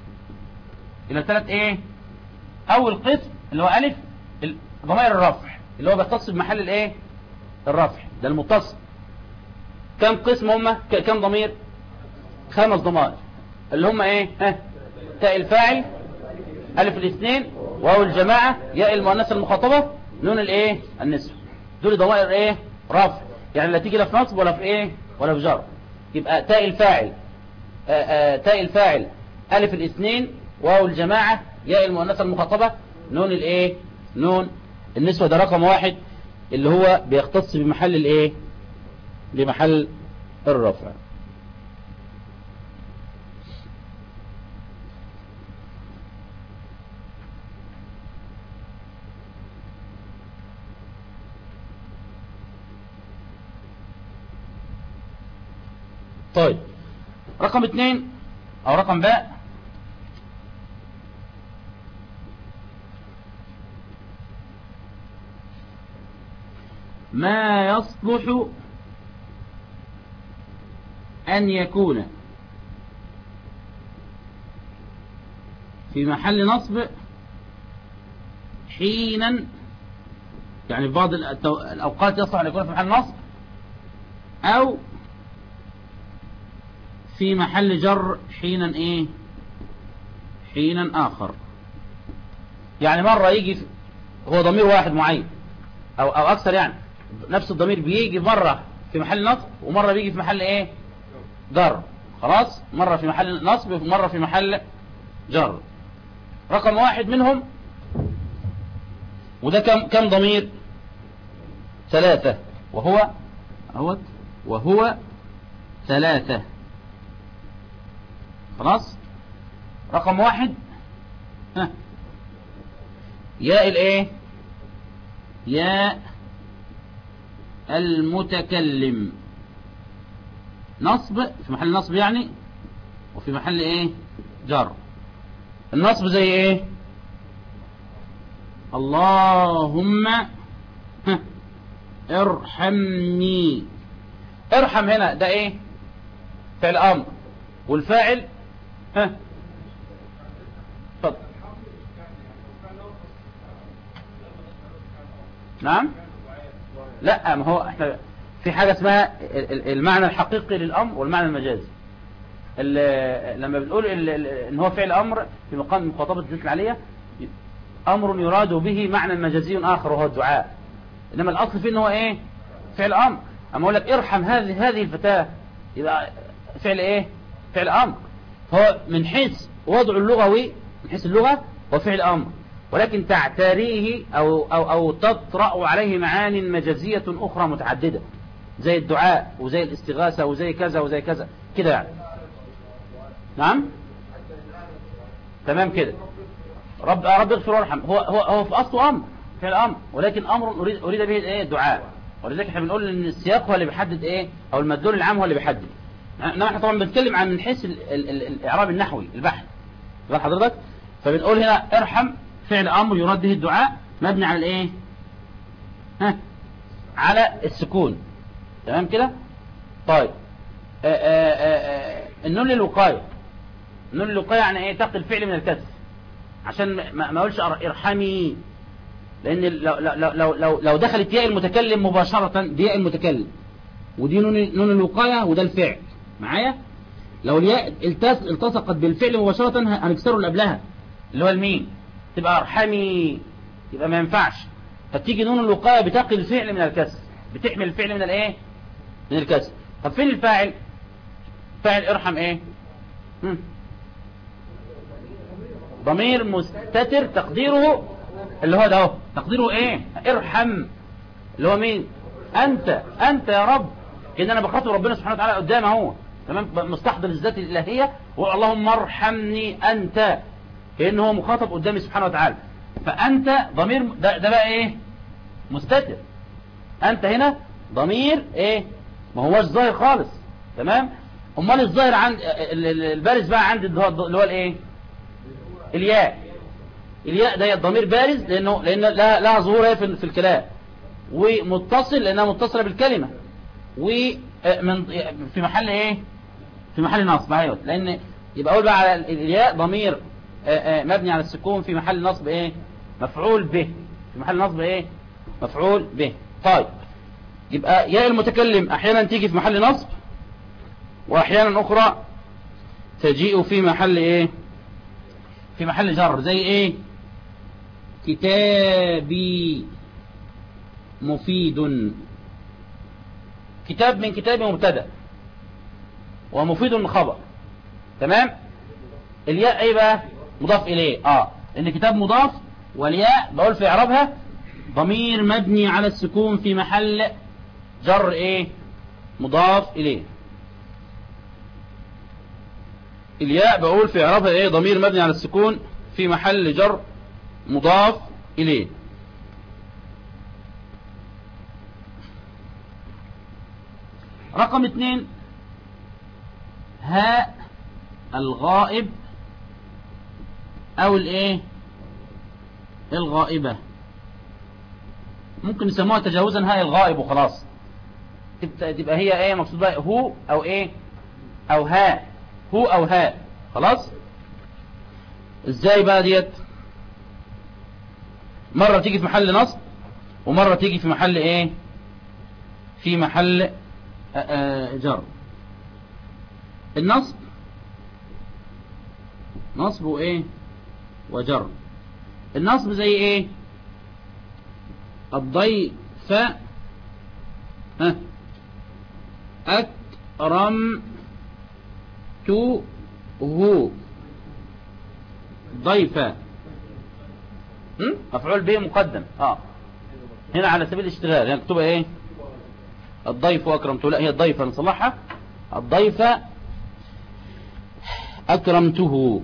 الى ثلاث ايه؟ اول قسم اللي هو الف ضمائر الرفع اللي هو بيختص بمحل الايه؟ الرفع. ده المتصل. كم قسم هم؟ كم ضمير؟ خمس ضمائر اللي هم ايه؟ ها تاء الفاعل، الف الاثنين، واو الجماعه، ياء المؤنثه المخاطبه، نون الايه؟ النسوه. دول ضمائر ايه؟ رفع. يعني لا تيجي لا في نصب ولا في ايه؟ ولا في جر. يبقى تاء الفاعل آآ آآ تاء الفاعل الف الاثنين، واو الجماعه، ياء المؤنثه المخاطبه، نون الايه؟ نون النسوة. ده رقم واحد اللي هو بيختص بمحل الايه؟ بمحل الرفع. طيب رقم اثنين او رقم باء، ما يصلح أن يكون في محل نصب حينا، يعني في بعض الأوقات يصلح أن يكون في محل نصب أو في محل جر حينا إيه حينا آخر. يعني مرة يجي هو ضمير واحد معين أو أو أكثر، يعني نفس الضمير بيجي مرة في محل نصب ومرة بيجي في محل إيه جر. خلاص، مرة في محل نصب ومرة في محل جر. رقم واحد منهم، وده كم كم ضمير؟ ثلاثة، وهو اهوت وهو ثلاثة. خلاص، رقم واحد ها ياء الايه ياء المتكلم، نصب في محل نصب يعني، وفي محل ايه جر. النصب زي ايه؟ اللهم ها ارحمني. ارحم هنا ده ايه؟ فعل امر، والفاعل ها اتفضل. نعم، لا، ما هو احنا في حاجة اسمها المعنى الحقيقي للامر والمعنى المجازي. لما بنقول ان هو فعل امر في مقام مخاطبة الذات العالية، امر يراد به معنى مجازي اخر وهو الدعاء، انما الاصل فيه ان هو ايه فعل امر. اما اقول لك ارحم هذه هذه الفتاة، يبقى فعل ايه فعل امر. هو من حيث وضع اللغوي، من حيث اللغة هو فعل امر، ولكن تعتريه او او او تطرأ عليه معاني مجازية اخرى متعددة، زي الدعاء وزي الاستغاثة وزي كذا وزي كذا كده يعني. نعم، تمام كده. رب رب اغفر وارحم، هو هو هو في اصله امر فعل امر، ولكن امر اريد اريد به ايه الدعاء. ولذلك احنا بنقول ان السياق هو اللي بيحدد ايه، او المدلول العام هو اللي بيحدد. احنا طبعا بنتكلم عن من حيث الاعراب النحوي البحث غير حضرتك. فبنقول هنا ارحم فعل امر يراد به الدعاء، مبني على الايه ها على السكون. تمام كده. طيب آآ آآ النون للوقايه، النون للوقايه يعني ايه؟ تقي الفعل من الكسر، عشان ما ما اقولش ارحمي، لان لو لو لو لو, لو دخلت ياء المتكلم مباشره دي ياء المتكلم، ودي نون نون الوقايه وده الفعل معايا. لو الياء التصقت بالفعل مباشره هنكسره اللي قبلها اللي هو الميم، تبقى ارحمي، يبقى ما ينفعش. فتيجي نون الوقايه بتقي الفعل من الكسر، بتحمل الفعل من الايه من الكسر. طب فين الفاعل؟ فاعل ارحم ايه؟ هم. ضمير مستتر تقديره اللي هو ده اهو، تقديره ايه؟ ارحم، اللي هو مين؟ انت انت يا رب. كأن انا بخاطب ربنا سبحانه وتعالى قدام اهو، تمام، مستحضر الذات الالهيه، اللهم ارحمني انت، كأنه هو مخاطب قدامي سبحانه وتعالى. فانت ضمير ده, ده بقى ايه؟ مستتر. انت هنا ضمير ايه؟ ما هوش ظاهر خالص، تمام. امال الظاهر عند البارز بقى عند اللي هو الايه؟ الياء. الياء ده الضمير بارز لانه لان لها لها ظهور في في الكلام، ومتصل لانها متصله بالكلمه، ومن في محل ايه؟ في محل نصب. ايوه، لان يبقى اقول بقى على الياء ضمير مبني على السكون في محل نصب ايه؟ مفعول به، في محل نصب ايه؟ مفعول به. طيب يبقى ياء المتكلم احيانا تيجي في محل نصب، واحيانا اخرى تجيء في محل ايه؟ في محل جر. زي ايه؟ كتابي مفيد. كتاب من كتاب مبتدا، ومفيد من خبر، تمام. الياء ايه بقى؟ مضاف اليه. اه ان كتاب مضاف، والياء بقول في اعرابها ضمير مبني على السكون في محل جر ايه؟ مضاف اليه. الياء بقول في اعرابها ايه؟ ضمير مبني على السكون في محل جر مضاف اليه. رقم اثنين، هاء الغائب او الايه الغائبة. ممكن نسموها تجاوزا هاء الغائب وخلاص، تبقى هي ايه مقصود بقى هو او ايه او هاء، هو او هاء خلاص. ازاي بقى ديت؟ مرة تيجي في محل نصب ومرة تيجي في محل ايه في محل جر. النصب نصب وايه وجر. النصب زي ايه؟ الضيف ها أكرمته ضيفا، مفعول به مقدم اه هنا على سبيل الاشتغال، يعني مكتوبه ايه الضيف أكرمته، لا هي الضيفة نصلحها الضيف أكرمته،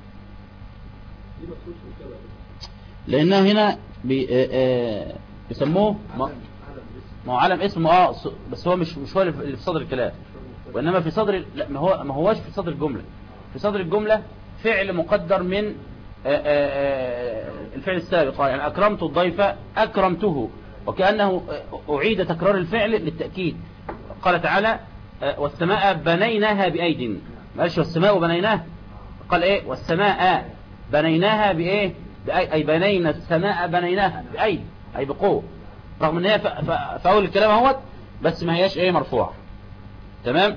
لأنها هنا بي آه بيسموه ما هو علم اسمه اه بس هو مش مش هو اللي في صدر الكلام، وإنما في صدر لا ما هو ما هوش في صدر الجملة. في صدر الجملة فعل مقدر من آآ آآ الفعل السابق، يعني أكرمت الضيف أكرمته، وكأنه أعيد تكرار الفعل للتأكيد. قال تعالى والسماء بنيناها بأيد، ما قالش والسماء بنيناها، قال ايه والسماء بنيناها بإيه بأي، أي بنينا السماء بنيناها بأيد أي بقوة، رغم ان هي في أول الكلام اهوت بس ما هياش ايه مرفوع. تمام.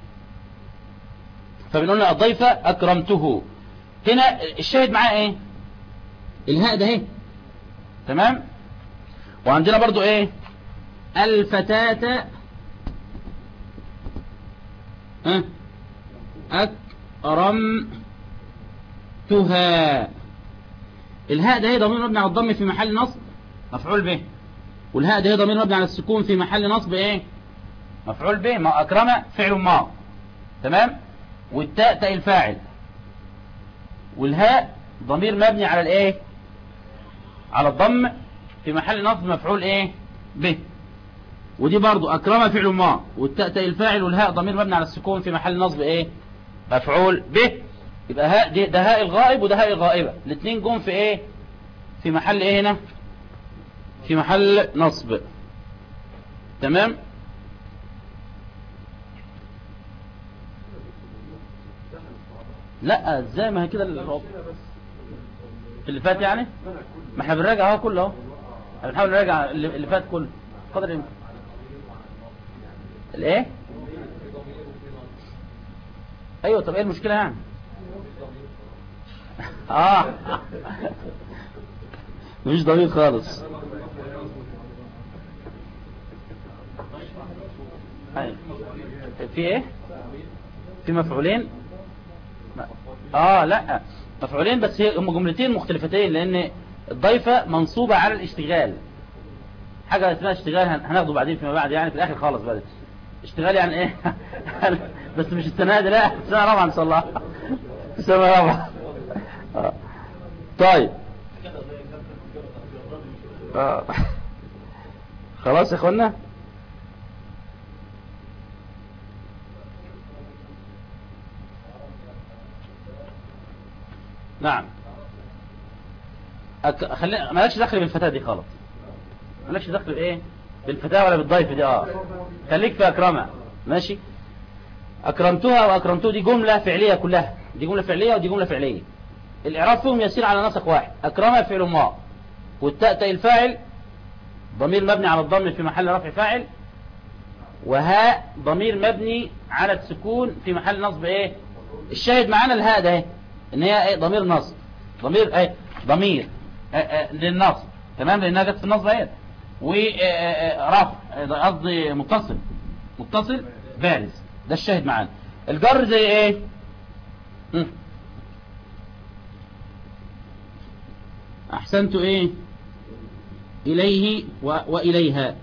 فبنقولنا الضيف أكرمته، هنا الشاهد معاه ايه الهاء ده اهي. تمام. وعندنا برضو ايه الفتاة ها أكرمتها، الهاء ده هي ضمير مبني على الضم في محل نصب مفعول به، والهاء ده هي ضمير مبني على السكون في محل نصب ايه مفعول به، ما أكرم فعل ما. تمام. والتاء تاء الفاعل، والهاء ضمير مبني على الايه على الضم في محل نصب مفعول ايه به، ودي برضو أكرم فعل ما، والتاء تاء الفاعل، والهاء ضمير مبني على السكون في محل نصب ايه مفعول به. يبقى هاء دي ده هاء الغائب وده هاء الغائبة، الاثنين جم في ايه في محل ايه هنا في محل نصب. تمام. لا ازاي ما هي كده اللي فات يعني، ما احنا بنراجع اهو كله اهو، بنحاول نراجع اللي فات كله قدر الامكان. الايه ايوه طب ايه المشكله يعني اه مفيش ضمير خالص. أيوة. في ايه في مفعولين اه لا مفعولين بس هم جملتين مختلفتين، لان الضيفة منصوبة على الاشتغال، حاجة اسمها اشتغال هناخده بعدين فيما بعد يعني في الاخر خالص بقى اشتغال يعني ايه بس مش السنة دي، لا السنة رابعة ان شاء الله السنة رابعة آه. طيب آه. خلاص يا اخوانا. نعم أك... خلي مالكش دخل بالفتاة دي خالص، مالكش دخل بايه بالفتاة ولا بالضيف دي، اه خليك في أكرمة. ماشي. أكرمتها وأكرمته دي جملة فعلية كلها، دي جملة فعلية ودي جملة فعلية، الإعراب فيهم يسير على نسق واحد. أكرمة فعل ما، والتاء تاء الفاعل ضمير مبني على الضم في محل رفع فاعل، وهاء ضمير مبني على السكون في محل نصب ايه الشاهد معانا الهاء ده ايه ان هي ايه ضمير نصب، ضمير ايه ضمير آه آه للنصب. تمام. لانها جت في النصب ايه ورفع قصدي متصل متصل بارز، ده الشاهد معانا. الجر زي ايه م. احسنت ايه اليه و... واليها.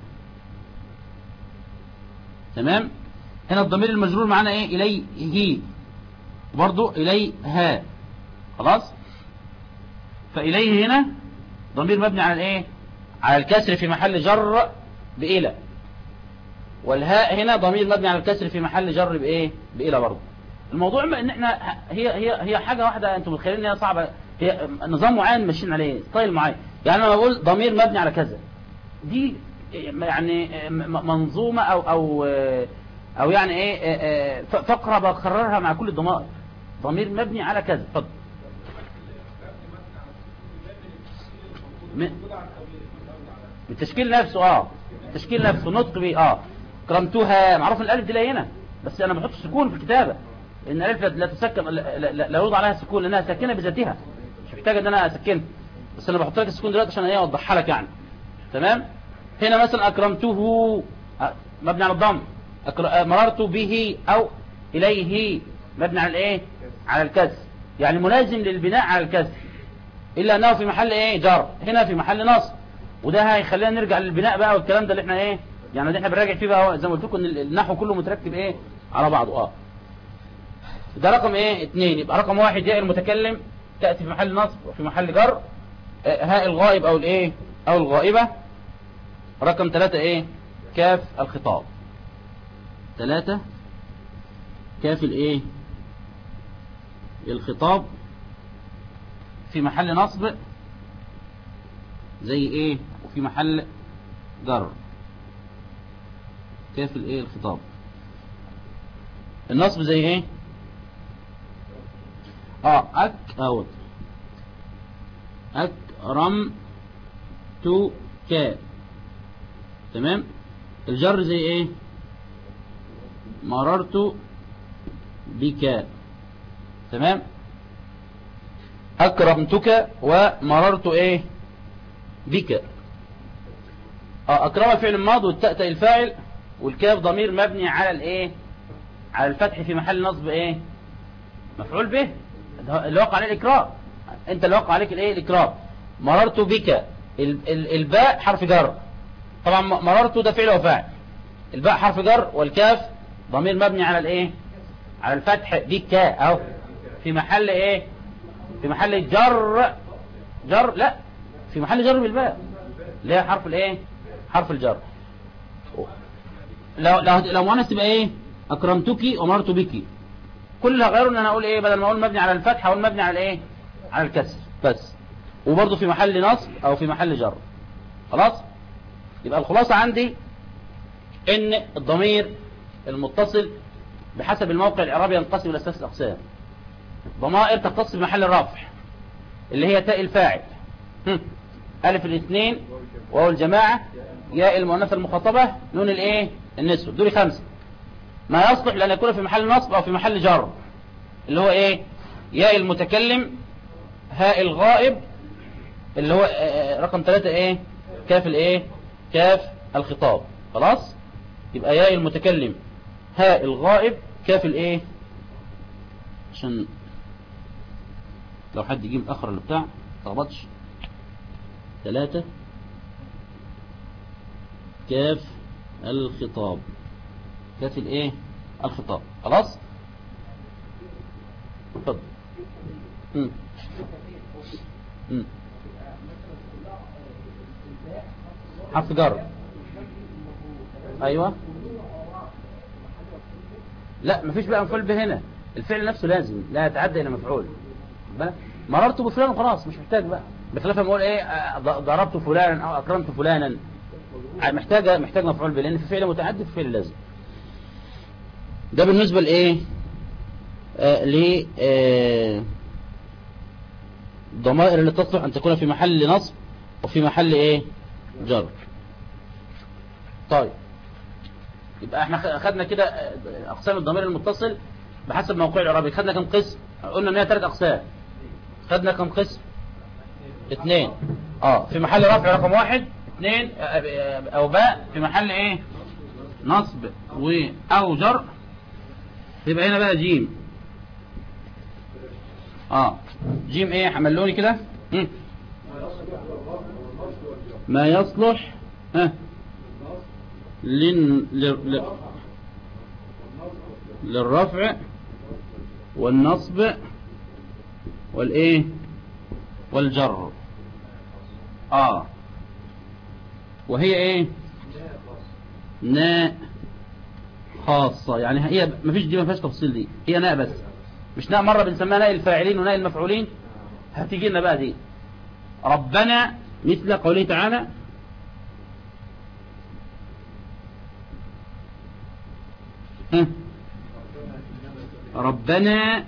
تمام. هنا الضمير المجرور معانا ايه اليه برضو اليها خلاص. فاليه هنا ضمير مبني على الايه على الكسر في محل جر بإلى، والهاء هنا ضمير مبني على الكسر في محل جر بايه بإلى برضو. الموضوع ما ان احنا هي هي هي حاجه واحده، انتم متخيلين ان هي صعبه، هي نظام معين ماشيين عليه، ستايل معين. يعني انا بقول ضمير مبني على كذا، دي يعني منظومه او او او يعني ايه فقره بكررها مع كل الضمائر. ضمير مبني على كذا. اتفضل. بالتشكيل نفسه، اه التشكيل نفسه، نطق بيه. اه كرمتها، معروف الالف دي لينه، بس انا بحط سكون في الكتابه، لان الالف لا تسكن، لا, لا, لا يوضع عليها سكون لانها ساكنه بذاتها، مش محتاج ان انا اسكنها، بس انا بحط لك السكون دلوقتي عشان ايه اوضحها لك يعني. تمام. هنا مثلا اكرمته مبني على الضم، مررت به او اليه مبني على الايه، على الكسر، يعني ملازم للبناء على الكسر، الا انه في محل ايه جر، هنا في محل نصب، وده هيخلينا نرجع للبناء بقى والكلام ده اللي احنا ايه يعني اللي احنا بنراجع فيه بقى، زي ما قلت لكم ان النحو كله متركب ايه على بعضه. اه ده رقم ايه اتنين. يبقى رقم واحد ياء المتكلم تأتي في محل نصب وفي محل جر، هاء الغائب او الايه او الغائبة. رقم ثلاثة ايه كاف الخطاب. ثلاثة كاف الايه الخطاب في محل نصب زي ايه، وفي محل جر. كاف الايه الخطاب النصب زي ايه، اه اك اوت اكرم تو كا. تمام. الجر زي ايه، مررت بك. تمام. اكرمتك ومررت ايه بك. اه اكرم فعل ماضي والتاء الفاعل والكاف ضمير مبني على الايه، على الفتح في محل نصب ايه مفعول به، اللي وقع عليه الاكرام، انت اللي وقع عليك الايه الاكرام. مررت بك، الباء حرف جر، طبعا مررت ده فعل وفاعل، الباء حرف جر والكاف ضمير مبني على الايه، على الفتح بك، او في محل ايه، في محل جر. جر لا، في محل جر بالباء اللي هي حرف الايه، حرف الجر. لو لو لو مؤنث تبقى ايه اكرمتك ومررت بك. كل اللي هغيره ان انا اقول ايه، بدل ما اقول مبني على الفتح اقول مبني على الايه، على الكسر بس، وبرضه في محل نصب او في محل جر. خلاص. يبقى الخلاصة عندي ان الضمير المتصل بحسب الموقع الاعرابي ينقسم الى ثلاث اقسام. ضمائر تختص بمحل الرفع اللي هي تاء الفاعل، الف الاثنين، واو الجماعة، ياء المؤنثة المخاطبة، نون الايه النسوة. دول خمسة. ما يصلح لأن يكون في محل نصب أو في محل جر اللي هو ايه، ياء المتكلم، هاء الغائب اللي هو رقم ثلاثة ايه كاف الايه كاف الخطاب. خلاص. يبقى ياء المتكلم، هاء الغائب، كاف الايه، عشان لو حد يجي متأخر اللي بتاع تغبطش. ثلاثة كاف الخطاب، كاف الايه الخطاب. خلاص. اتفضل. امم امم حرف جر. ايوه. لا مفيش بقى مفعول به هنا، الفعل نفسه لازم لا يتعدى الى مفعول. مررت بفلان وخلاص، مش محتاج بقى، بخلاف ما اقول ايه ضربت فلانا او اكرمت فلانا، محتاج محتاج مفعول به، لان في فعل متعدي في فعل لازم. ده بالنسبه لايه آه ل آه الضمائر اللي تصلح ان تكون في محل نصب وفي محل ايه جر. طيب يبقى احنا خدنا كده اقسام الضمير المتصل بحسب موقع الاعرابي. خدنا كم قسم؟ قلنا ان هي ثلاث اقسام. خدنا كم قسم؟ اثنين. اه في محل رفع رقم واحد، اثنين او باء في محل ايه نصب و او جر. يبقى هنا بقى جيم. اه جيم ايه حملوني كده. ما يصلح ها لن... ل... للرفع والنصب والايه والجر. اه وهي ايه نا خاصة، يعني هي مفيش دي، مفيش تفصيل، دي هي ناء بس، مش ناء مرة بنسميها ناء الفاعلين وناء المفعولين، هتيجي لنا بقى دي. ربنا مثل قوله تعالى ربنا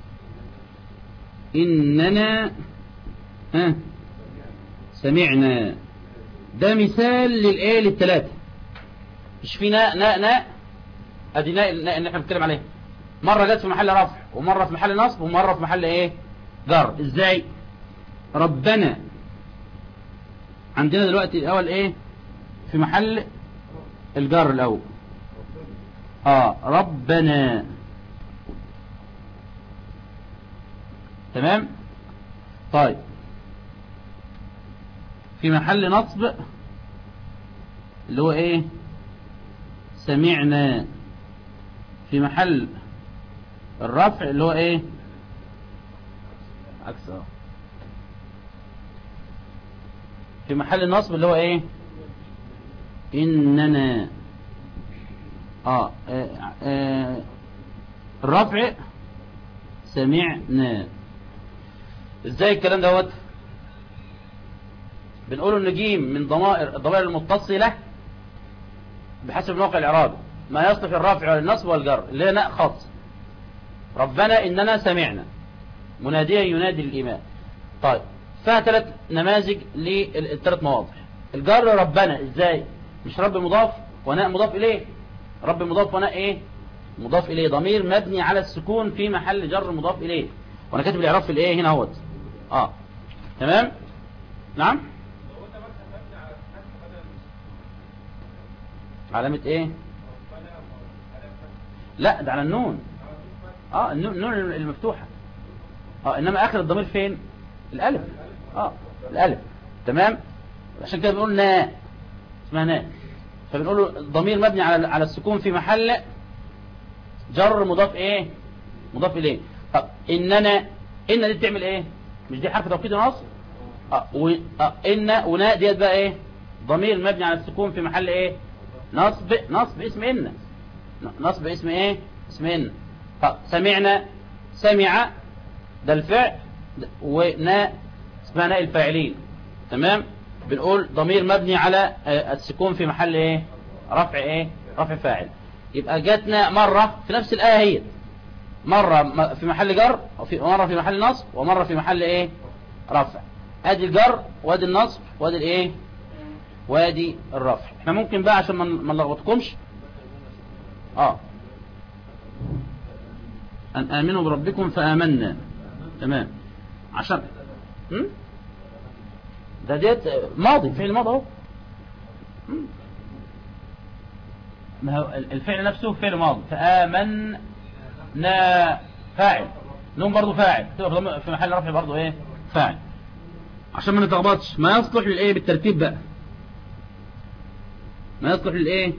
إننا ها سمعنا. ده مثال للآية للثلاثة، مش في ناء ناء ناء ادي ناء اللي احنا بنتكلم عليه، مرة جت في محل رفع ومرة في محل نصب ومرة في محل ايه جر. ازاي؟ ربنا عندنا دلوقتي الاول ايه في محل الجر الاول، اه ربنا، تمام. طيب في محل نصب اللي هو ايه سمعنا، في محل الرفع اللي هو ايه عكس، اه في محل النصب اللي هو ايه اننا، اه, آه, آه الرفع سمعنا. ازاي الكلام دوت؟ بنقول ان جيم من ضمائر الضمائر المتصله بحسب موقع الاعراب ما يصلح الرفع والنصب والجر، اللي هي ناء خاص. ربنا اننا سمعنا مناديا ينادي للايمان. طيب فيها ثلاث نماذج للثلاث مواضع. الجر ربنا ازاي؟ مش رب مضاف وناء مضاف اليه، رب مضاف وناء ايه مضاف اليه، ضمير مبني على السكون في محل جر مضاف اليه، وانا كاتب الاعراب في الايه هنا اهوت. اه تمام. نعم علامة ايه؟ لا ده على النون، اه النون, النون المفتوحة، اه انما اخر الضمير فين؟ الالف، اه الالف، تمام. عشان كده بنقول ناء، اسمها ناء، فبنقول ضمير مبني على على السكون في محل جر مضاف ايه مضاف اليه. طب اننا، ان دي بتعمل ايه؟ مش دي حرف توكيد ونصب؟ اه, و... آه ان وناء ديت بقى ايه؟ ضمير مبني على السكون في محل ايه نصب، نصب اسم ان، نصب اسم ايه اسم ان. طب سمعنا، سمع ده الفعل، وناء اسمها ناء الفاعلين، تمام. بنقول ضمير مبني على السكون في محل ايه رفع ايه رفع فاعل. يبقى جاتنا مرة في نفس الآية هي، مرة في محل جر ومرة في محل نصب ومرة في محل ايه رفع. ادي الجر وادي النصب وادي الايه وادي الرفع. احنا ممكن بقى عشان ما نلخبطكمش اه ان امنوا بربكم فآمنا، تمام. عشان م? ده ديت ماضي، فعل ماضي اهو، ما هو الفعل نفسه فعل ماضي، فآمنا فاعل، نون برضو فاعل، تبقى في محل رفع برضو ايه فاعل، عشان ما نتلخبطش. ما يصلح للايه بالترتيب بقى، ما يصلح للايه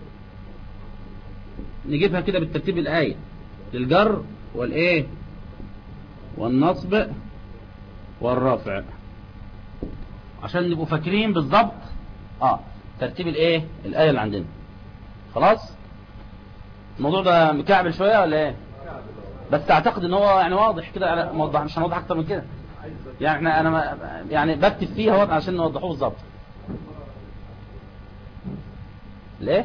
نجيبها كده بالترتيب الآية، للجر والايه والنصب والرفع، عشان نبقوا فاكرين بالضبط اه ترتيب الايه الآية اللي عندنا. خلاص الموضوع ده مكعبل شوية ولا ايه؟ بس اعتقد ان هو يعني واضح كده، موضح مش هنوضح اكتر من كده يعني. احنا انا ما يعني بكتب فيها وقت عشان نوضحوه بالظبط. ليه؟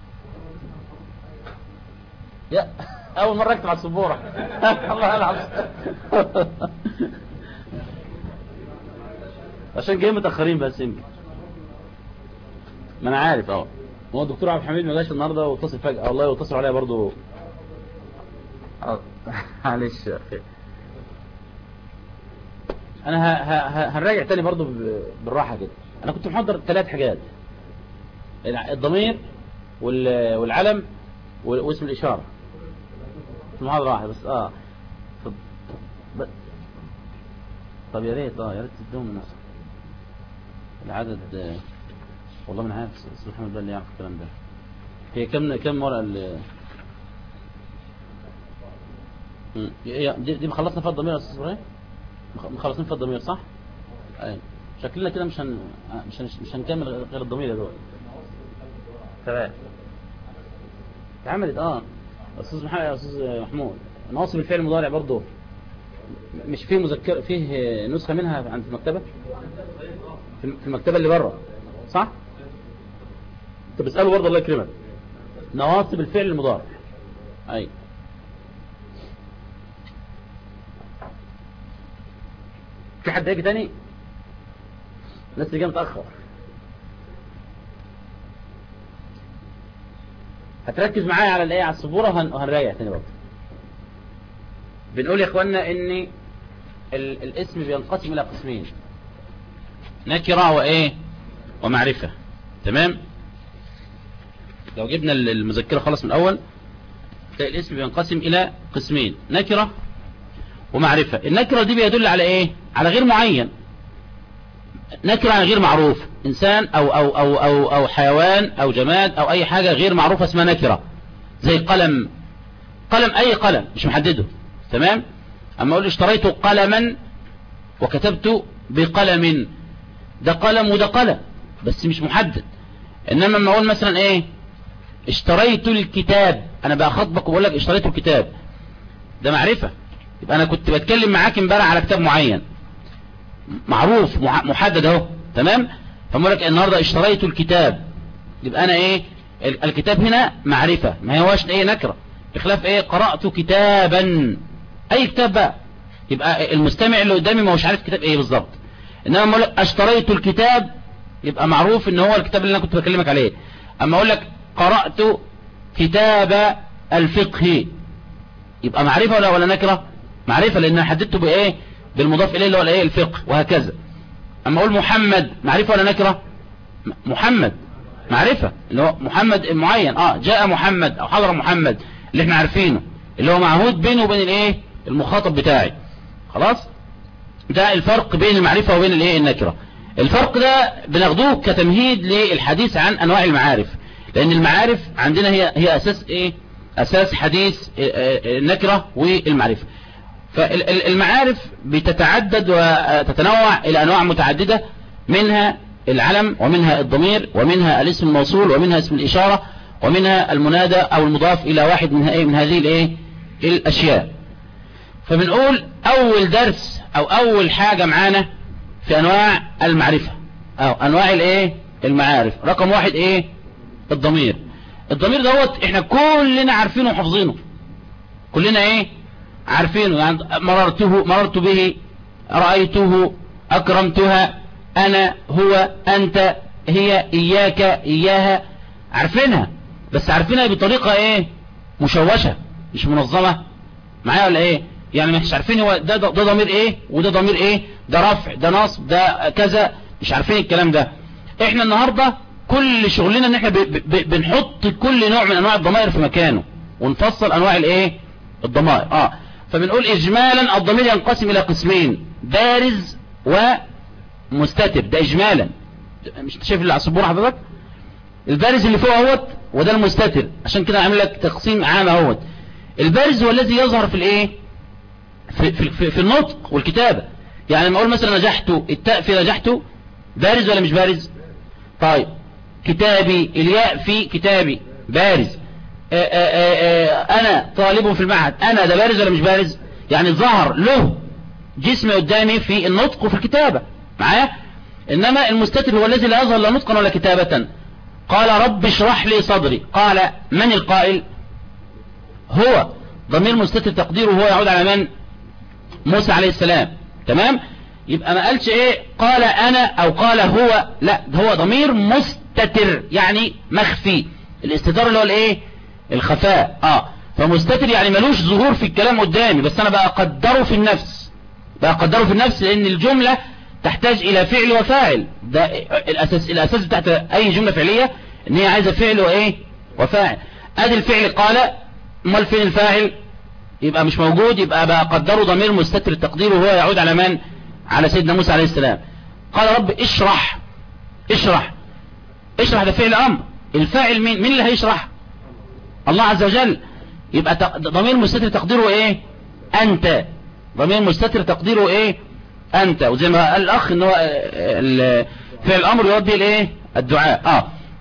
يا اول مرة اكتب على السبورة الله العظيم عشان جايين متأخرين بس يمكن، ما انا عارف. اه هو الدكتور عبد الحميد ما جاش النهارده واتصل فجأة والله، واتصل عليا برضو اه معلش يا اخي. انا هنراجع تاني برضو بالراحة كده. انا كنت محضر ثلاث حاجات، الضمير والعلم واسم الاشارة في محاضرة واحدة بس. اه طب, طب يا ريت اه يا ريت تدوم النص العدد آه. والله من عارف استاذ محمد بقى اللي يعرف الكلام ده. هي كم كم ورقة ال دي, دي مخلصنا فيها الضمير يا استاذ ابراهيم؟ مخلصين فيها الضمير صح؟ ايوه شكلنا كده مش هن... مش هن... مش هنكمل غير الضمير يا دول. تمام اتعملت اه استاذ محمد يا استاذ محمود، نواصب الفعل المضارع برضه مش فيه مذكر، فيه نسخة منها عند المكتبة، في المكتبة اللي بره صح؟ طب اسأله برضه الله يكرمك، نواصب الفعل المضارع. اي في حد هيجي تاني؟ الناس اللي جايه متأخر هتركز معايا على الايه، على السبورة وهنراجع تاني برضه. بنقول يا اخوانا ان ال الاسم بينقسم الى قسمين، نكرة وايه ومعرفة. تمام؟ لو جبنا المذكرة خلاص من الاول تلاقي الاسم بينقسم الى قسمين، نكرة ومعرفة. النكرة دي بيدل على ايه؟ على غير معين، نكرة على غير معروف، انسان او او او او او حيوان او جماد او اي حاجة غير معروفة اسمها نكرة. زي قلم، قلم اي قلم مش محدده. تمام؟ اما اقول اشتريت قلما وكتبت بقلم، ده قلم وده قلم بس مش محدد. انما اما اقول مثلا ايه اشتريت الكتاب، انا بخاطبك وبقول لك اشتريت الكتاب، ده معرفة. يبقى انا كنت بتكلم معاك امبارح على كتاب معين معروف محدد اهو. تمام؟ فبقول لك النهارده اشتريت الكتاب، يبقى انا ايه الكتاب هنا معرفة، ما هوش ايه نكرة، بخلاف ايه قرأت كتابا اي كتاب بقى، يبقى المستمع اللي قدامي ما هوش عارف كتاب ايه بالظبط. انما اقول لك اشتريت الكتاب يبقى معروف ان هو الكتاب اللي انا كنت بكلمك عليه. اما اقول لك قرأت كتاب الفقه يبقى معرفة ولا ولا نكرة؟ معرفة، لان انا حددته بايه بالمضاف اليه اللي هو الايه الفقه، وهكذا. اما اقول محمد معرفة ولا نكرة؟ محمد معرفة، اللي هو محمد معين، اه جاء محمد او حضر محمد اللي احنا عارفينه، اللي هو معهود بينه وبين الايه المخاطب بتاعي. خلاص؟ ده الفرق بين المعرفة وبين الايه النكرة. الفرق ده بناخدوه كتمهيد للحديث عن انواع المعارف، لان المعارف عندنا هي هي اساس ايه اساس حديث النكرة والمعرفة. فالمعارف بتتعدد وتتنوع الى انواع متعددة، منها العلم ومنها الضمير ومنها الاسم الموصول ومنها اسم الاشارة ومنها المنادى او المضاف الى واحد من ايه من هذه الايه الاشياء. فبنقول اول درس او اول حاجة معانا في انواع المعرفة او انواع الايه المعارف، رقم واحد ايه الضمير. الضمير دوت احنا كلنا عارفينه وحافظينه، كلنا ايه عارفينه، يعني مررته مررت به، رأيته، اكرمتها، انا، هو، انت، هي، اياك، اياها، عارفينها، بس عارفينها بطريقة ايه مشوشة مش منظمة معايا ولا ايه؟ يعني مش عارفين هو ده ده ضمير ايه وده ضمير ايه، ده رفع ده نصب ده كذا، مش عارفين الكلام ده. احنا النهاردة كل شغلنا ان احنا ب ب بنحط كل نوع من انواع الضمائر في مكانه ونفصل انواع الايه الضمائر. اه فبنقول اجمالا الضمير ينقسم الى قسمين، بارز ومستتر. ده اجمالا، مش شايف اللي على السبوره حضرتك؟ البارز اللي فوق اهوت وده المستتر، عشان كده عامل لك تقسيم عام اهوت. البارز هو الذي يظهر في الايه في, في, في, في النطق والكتابة. يعني لما اقول مثلا نجحت، التاء في نجحت بارز ولا مش بارز؟ طيب كتابي، الياء في كتابي بارز. آآ آآ انا طالب في المعهد، انا ده بارز ولا مش بارز؟ يعني ظهر له جسم قدامي في النطق وفي الكتابة معايا. انما المستتر هو الذي لا يظهر لا نطقا ولا كتابة. قال رب اشرح لي صدري، قال من القائل؟ هو، ضمير مستتر تقديره هو يعود على من؟ موسى عليه السلام. تمام؟ يبقى ما قالش ايه قال انا او قال هو، لا ده هو ضمير مستتر يعني مخفي. الاستتار اللي هو الايه الخفاء. اه فمستتر يعني ملوش ظهور في الكلام قدامي، بس انا بقى اقدره في النفس، بقى اقدره في النفس، لان الجملة تحتاج الى فعل وفاعل. ده الاساس الاساس بتاعت اي جملة فعلية ان هي عايزة فعل وايه وفاعل. ادي الفعل قال، امال فين الفاعل؟ يبقى مش موجود، يبقى بقى قدره ضمير مستتر تقديره هو يعود على من؟ على سيدنا موسى عليه السلام. قال رب اشرح، اشرح اشرح ده فعل امر، الفاعل مين؟ مين اللي هيشرح؟ الله عز وجل. يبقى ضمير مستتر تقديره ايه؟ انت، ضمير مستتر تقديره ايه؟ انت. وزي ما قال الاخ ان هو فعل الامر يودي الايه الدعاء. اه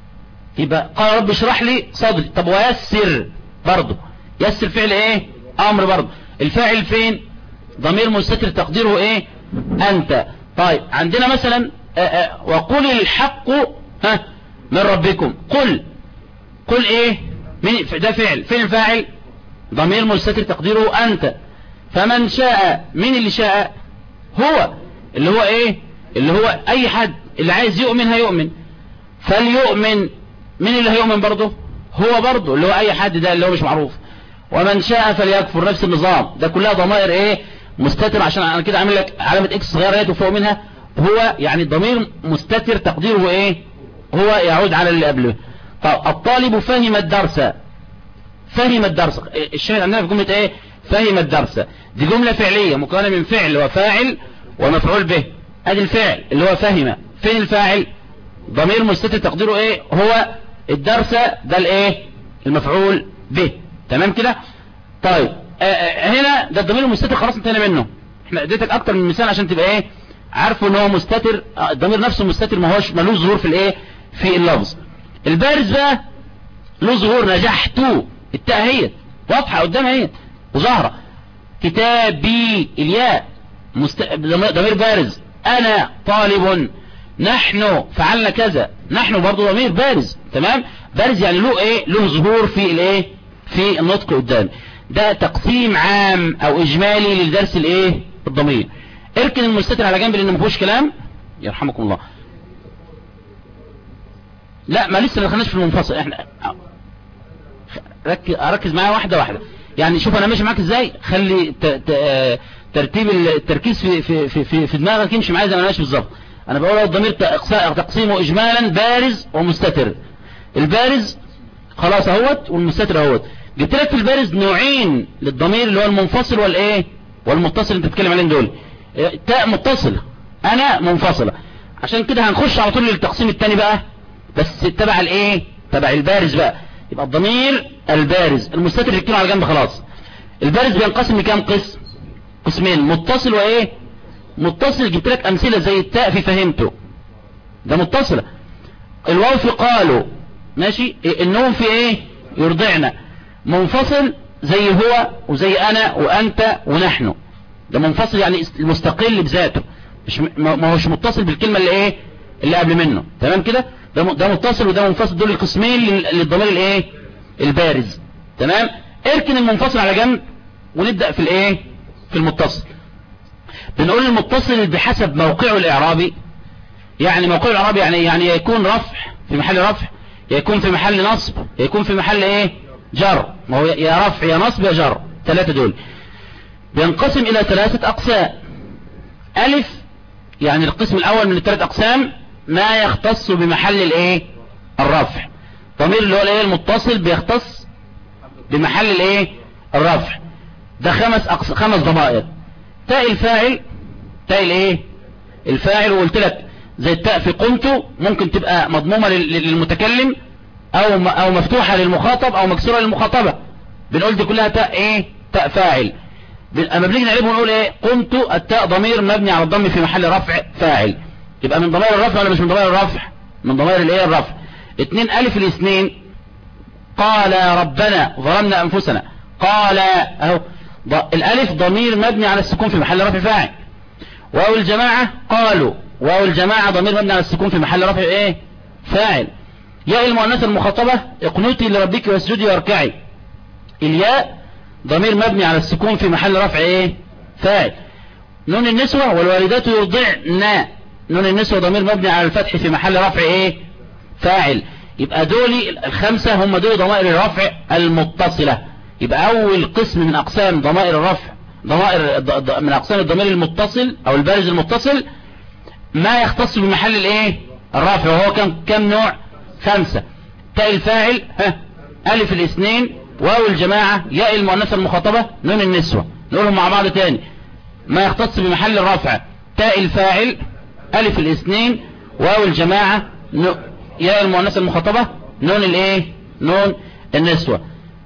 يبقى قال رب اشرح لي صدري. طب ويسر برضه، يسر فعل ايه؟ امر برضه. الفاعل فين؟ ضمير مستتر تقديره ايه؟ انت. طيب عندنا مثلا آآ آآ وقل الحق ها من ربكم. قل، قل ايه؟ من ده فعل، فين الفاعل؟ ضمير مستتر تقديره انت. فمن شاء، مين اللي شاء؟ هو، اللي هو ايه؟ اللي هو اي حد اللي عايز يؤمن هيؤمن. فليؤمن، مين اللي هيؤمن برضه؟ هو برضه، اللي هو اي حد ده اللي هو مش معروف. ومن شاء فليكفر، نفس النظام. ده كلها ضمائر ايه؟ مستتر. عشان انا كده عامل لك علامه اكس صغيره وفوق منها هو، يعني ضمير مستتر تقديره ايه؟ هو يعود على اللي قبله. طب الطالب فهم الدرس. فهم الدرس، الشاهد عندنا في جمله ايه؟ فهم الدرس. دي جمله فعليه مكونه من فعل وفاعل ومفعول به. ادي الفعل اللي هو فهم. فين الفاعل؟ ضمير مستتر تقديره ايه؟ هو. الدرس ده الايه؟ المفعول به. تمام كده؟ طيب آآ آآ هنا ده الضمير المستتر، خلاص انتهينا منه. احنا اديتك اكتر من مثال عشان تبقى ايه؟ عارفه ان هو مستتر. الضمير نفسه مستتر، ما هوش ملوش ظهور في الايه؟ في اللفظ. البارز بقى له ظهور. نجحت، التاء هي واضحه قدامها هي وظاهره. كتابي، الياء مست... ضمير بارز. انا طالب، نحن فعلنا كذا، نحن برضو ضمير بارز. تمام؟ بارز يعني له ايه؟ له ظهور في الايه؟ في النطق قدام. ده تقسيم عام او اجمالي للدرس الايه؟ الضمير. اركن المستتر على جنب لانه ما فيهوش كلام يرحمكم الله. لا ما لسه ما دخلناش في المنفصل. احنا ركز اركز معايا واحده واحده. يعني شوف انا ماشي معاك ازاي. خلي ت... ت... ترتيب التركيز في في في في, في دماغك يمشي معايا زي ما انا ماشي بالظبط. انا بقول الضمير تقسيمه اجمالا بارز ومستتر. البارز خلاص اهوت، والمستتر اهوت. جبت لك في البارز نوعين للضمير، اللي هو المنفصل والايه؟ والمتصل اللي انت بتتكلم عليهم دول. تاء متصله، انا منفصله. عشان كده هنخش على طول للتقسيم الثاني بقى، بس تبع الايه؟ تبع البارز بقى. يبقى الضمير البارز. المستتر يركنه على جنب خلاص. البارز بينقسم لكام قسم؟ قسمين، متصل وايه؟ متصل. جبت لك امثله زي التاء في فهمته، ده متصله. الواو في قالوا، ماشي. النون في ايه؟ يرضعنا. منفصل زي هو وزي انا وانت ونحن، ده منفصل يعني المستقل بذاته، مش ما هوش متصل بالكلمه اللي ايه؟ اللي قبل منه. تمام كده؟ ده ده متصل وده منفصل. دول القسمين للضمير الايه؟ البارز. تمام؟ اركن المنفصل على جنب ونبدا في الايه؟ في المتصل. بنقول المتصل بحسب موقعه الاعرابي. يعني موقعه الاعرابي يعني يعني يكون رفع في محل رفع، يكون في محل نصب، يكون في محل ايه؟ جر. ما هو يا رفع يا نصب يا جر، ثلاثه دول. بينقسم الى ثلاثه اقسام. الف يعني القسم الاول من الثلاث اقسام ما يختص بمحل الايه؟ الرفع. ضمير اللي هو الايه؟ المتصل بيختص بمحل الايه؟ الرفع. ده خمس أقس... خمس ضمائر. تاء الفاعل، تاء الايه؟ الفاعل. وقلت لك زي التاء في قمت ممكن تبقى مضمومه للمتكلم او م... او مفتوحه للمخاطب او مكسوره للمخاطبه. بنقول دي كلها تاء ايه؟ تاء فاعل. اما بنيجي نعربه ونقول ايه؟ قمت، التاء ضمير مبني على الضم في محل رفع فاعل. يبقى من ضمائر الرفع ولا مش من ضمائر الرفع؟ من ضمائر الايه؟ الرفع. اتنين الف الاثنين. قال ربنا ظلمنا انفسنا. قال اهو ض... الالف ضمير مبني على السكون في محل رفع فاعل. واو الجماعه قالوا، واو الجماعه ضمير مبني على السكون في محل رفع ايه؟ فاعل. ياء المؤنثه المخاطبه اقنتي لربك واسجدي واركعي. الياء ضمير مبني على السكون في محل رفع ايه؟ فاعل. نون النسوة والوالدات يرضعن، نون النسوة ضمير مبني على الفتح في محل رفع ايه؟ فاعل. يبقى دول الخمسة هم دول ضمائر الرفع المتصلة. يبقى اول قسم من اقسام ضمائر الرفع، ضمائر من اقسام الضمير المتصل او البارز المتصل ما يختص بمحل الايه؟ الرفع. وهو كم كم نوع؟ خمسة. تاء الفاعل، ها، الف الاثنين، واو الجماعة، ياء المؤنثة المخاطبة، نون النسوة. نقولهم مع بعض تاني. ما يختص بمحل الرفع تاء الفاعل، الف الاثنين، واو الجماعة، ياء المؤنثة المخاطبة، نون الايه؟ نون النسوة.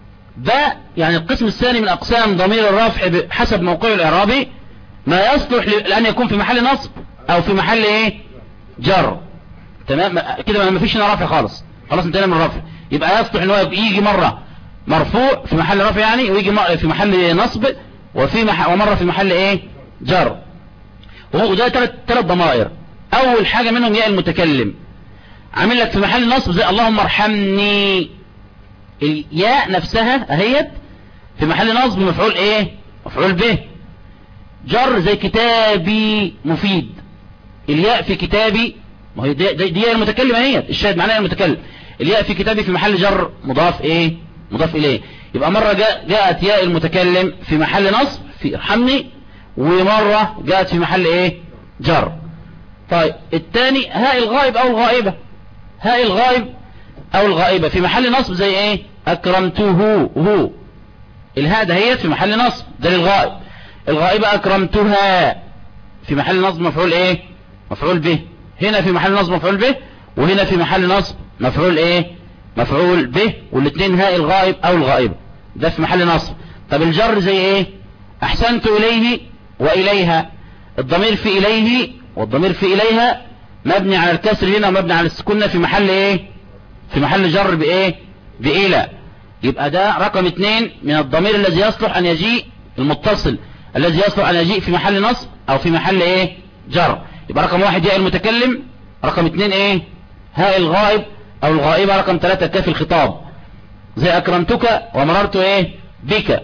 ده يعني القسم الثاني من اقسام ضمير الرفع بحسب موقعه الاعرابي ما يصلح لان يكون في محل نصب او في محل ايه؟ جر. تمام كده ما فيش هنا رفع خالص. خلاص انتهينا من الرفع. يبقى يصلح ان هو يجي مرة مرفوع في محل رفع يعني، ويجي في محل نصب، وفي مح... ومرة في محل ايه جر. وده ثلاث ثلاث ضمائر. اول حاجة منهم ياء المتكلم، عامل لك في محل نصب زي اللهم ارحمني، الياء نفسها اهيت في محل نصب مفعول ايه مفعول به. جر زي كتابي مفيد، الياء في كتابي، ما هي دي, دي, دي المتكلم اهيت، الشاهد معناها المتكلم، الياء في كتابي في محل جر مضاف ايه مضاف اليه. يبقى مرة جاء جاءت ياء المتكلم في محل نصب في ارحمني، ومرة جاءت في محل ايه جر. طيب الثاني هاء الغائب او الغائبة، هاء الغائب او الغائبة في محل نصب زي ايه اكرمته هو، الهاء ده هي في محل نصب ده للغائب. الغائبة اكرمتها في محل نصب مفعول ايه مفعول به، هنا في محل نصب مفعول به، وهنا في محل نصب مفعول ايه مفعول به، والاثنين هاء الغائب او الغائبة ده في محل نصب. طب الجر زي ايه احسنت اليه واليها، الضمير في اليه والضمير في اليها مبني على الكسر هنا ومبني على السكون في محل ايه في محل جر بايه بإلى. يبقى ده رقم اثنين من الضمير الذي يصلح ان يجيء المتصل الذي يصلح ان يجيء في محل نصب او في محل ايه جر. يبقى رقم واحد ياء المتكلم، رقم اثنين ايه هاء الغائب او الغائبة، رقم ثلاثة كاف الخطاب زي اكرمتك ومررت ايه بك،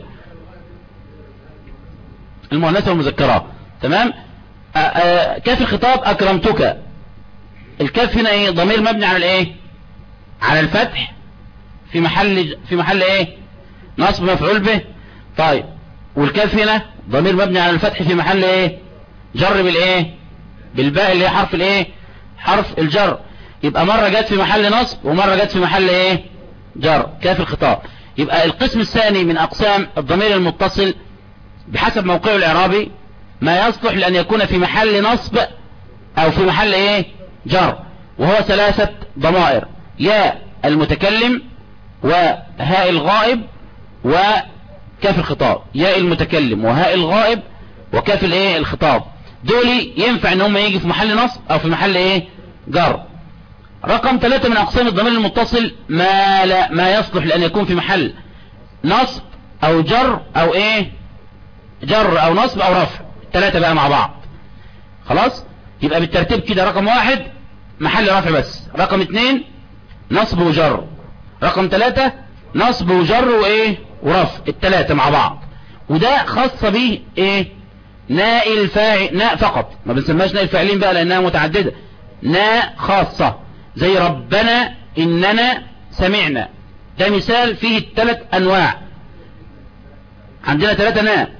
المؤنثة والمذكرة. تمام. آآ آآ كاف الخطاب اكرمتك، الكاف هنا ايه ضمير مبني على الايه على الفتح في محل في محل ايه نصب مفعول به. طيب والكاف هنا ضمير مبني على الفتح في محل ايه جر بالايه بالباء اللي هي حرف الايه حرف الجر. يبقى مرة جت في محل نصب ومرة جت في محل ايه جر كاف الخطاب. يبقى القسم الثاني من اقسام الضمير المتصل بحسب موقعه الاعرابي ما يصلح لان يكون في محل نصب او في محل ايه جر، وهو ثلاثة ضمائر: ياء المتكلم وهاء الغائب وكاف الخطاب. ياء المتكلم وهاء الغائب وكاف الايه الخطاب، دول ينفع ان هم يجي في محل نصب او في محل ايه جر. رقم ثلاثة من اقسام الضمير المتصل ما لا ما يصلح لان يكون في محل نصب او جر او ايه جر او نصب او رفع، ثلاثة بقى مع بعض. خلاص يبقى بالترتيب كده: رقم واحد محل رفع بس، رقم اثنين نصب وجر، رقم ثلاثة نصب وجر وايه ورفع، الثلاثة مع بعض. وده خاصة به ايه ناء الفاعل، ناء فقط، ما بنسماش ناء الفاعلين بقى لانها متعددة، ناء خاصة زي ربنا اننا سمعنا، ده مثال فيه الثلاث انواع. عندنا ثلاثة ناء،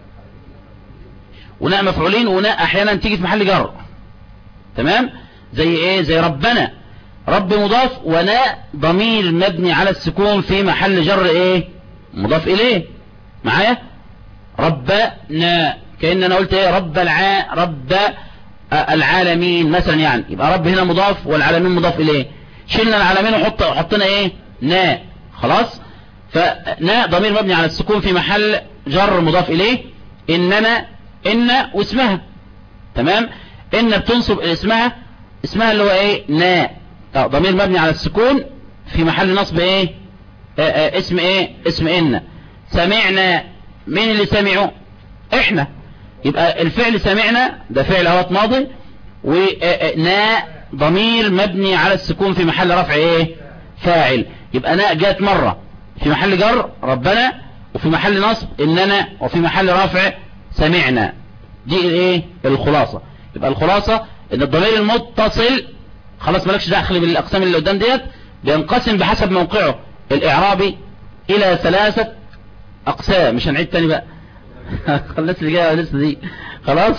وناء مفعولين، وناء احيانا تيجي في محل جر. تمام. زي ايه زي ربنا رب مضاف، وناء ضمير مبني على السكون في محل جر ايه مضاف اليه. معايا ربنا كأن انا قلت ايه رب الع رب العالمين مثلا، يعني يبقى رب هنا مضاف والعالمين مضاف اليه، شلنا العالمين وحط حطينا ايه ناء. خلاص. فناء ضمير مبني على السكون في محل جر مضاف اليه. اننا ان واسمها. تمام. ان بتنصب اسمها، اسمها اللي هو ايه ناء، ضمير مبني على السكون في محل نصب ايه آآ آآ اسم ايه اسم ان. سمعنا، مين اللي سمعوا؟ احنا. يبقى الفعل سمعنا ده فعل اهوت ماضي، وناء ضمير مبني على السكون في محل رفع ايه فاعل. يبقى ناء جات مرة في محل جر ربنا، وفي محل نصب اننا، وفي محل رفع سمعنا. دي ايه الخلاصة. يبقى الخلاصة ان الضمير المتصل خلاص مالكش دخل بالاقسام اللي قدام ديت، بينقسم بحسب موقعه الاعرابي الى ثلاثة اقسام. مش هنعيد تاني بقى خلصت اللي جايه لسه دي. خلاص.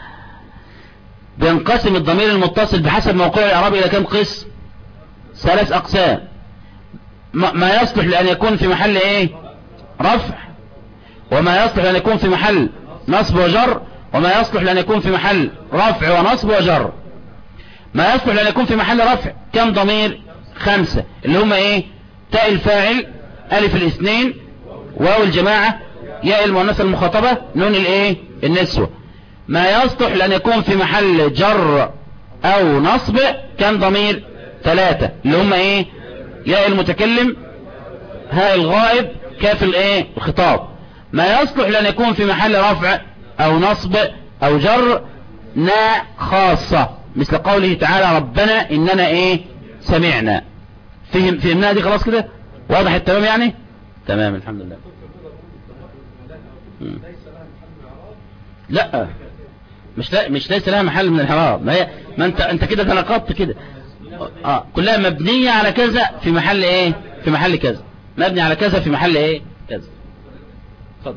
بينقسم الضمير المتصل بحسب موقعه الاعرابي الى كم قسم؟ ثلاث اقسام: ما يصلح لان يكون في محل ايه رفع، وما يصلح لان يكون في محل نصب وجر، وما يصلح لان يكون في محل رفع ونصب وجر. ما يصلح لان يكون في محل رفع كم ضمير؟ خمسة، اللي هم ايه تاء الفاعل، الف الاثنين، واو الجماعة، ياء المؤنثة المخاطبة، نون الايه النسوة. ما يصلح لان يكون في محل جر او نصب كم ضمير؟ ثلاثة، اللي هم ايه ياء المتكلم، هاء الغائب، كاف الايه الخطاب. ما يصلح لأن يكون في محل رفع او نصب او جر نا خاصة، مثل قوله تعالى ربنا اننا ايه سمعنا. فهم فهمناها دي خلاص كده، واضح التمام يعني. تمام الحمد لله. م. لا مش لا مش ليس لها محل من الإعراب. ما هي ما انت انت كده تناقضت كده. اه كلها مبنية على كذا في محل ايه في محل كذا، مبني على كذا في محل ايه كذا. اتفضل.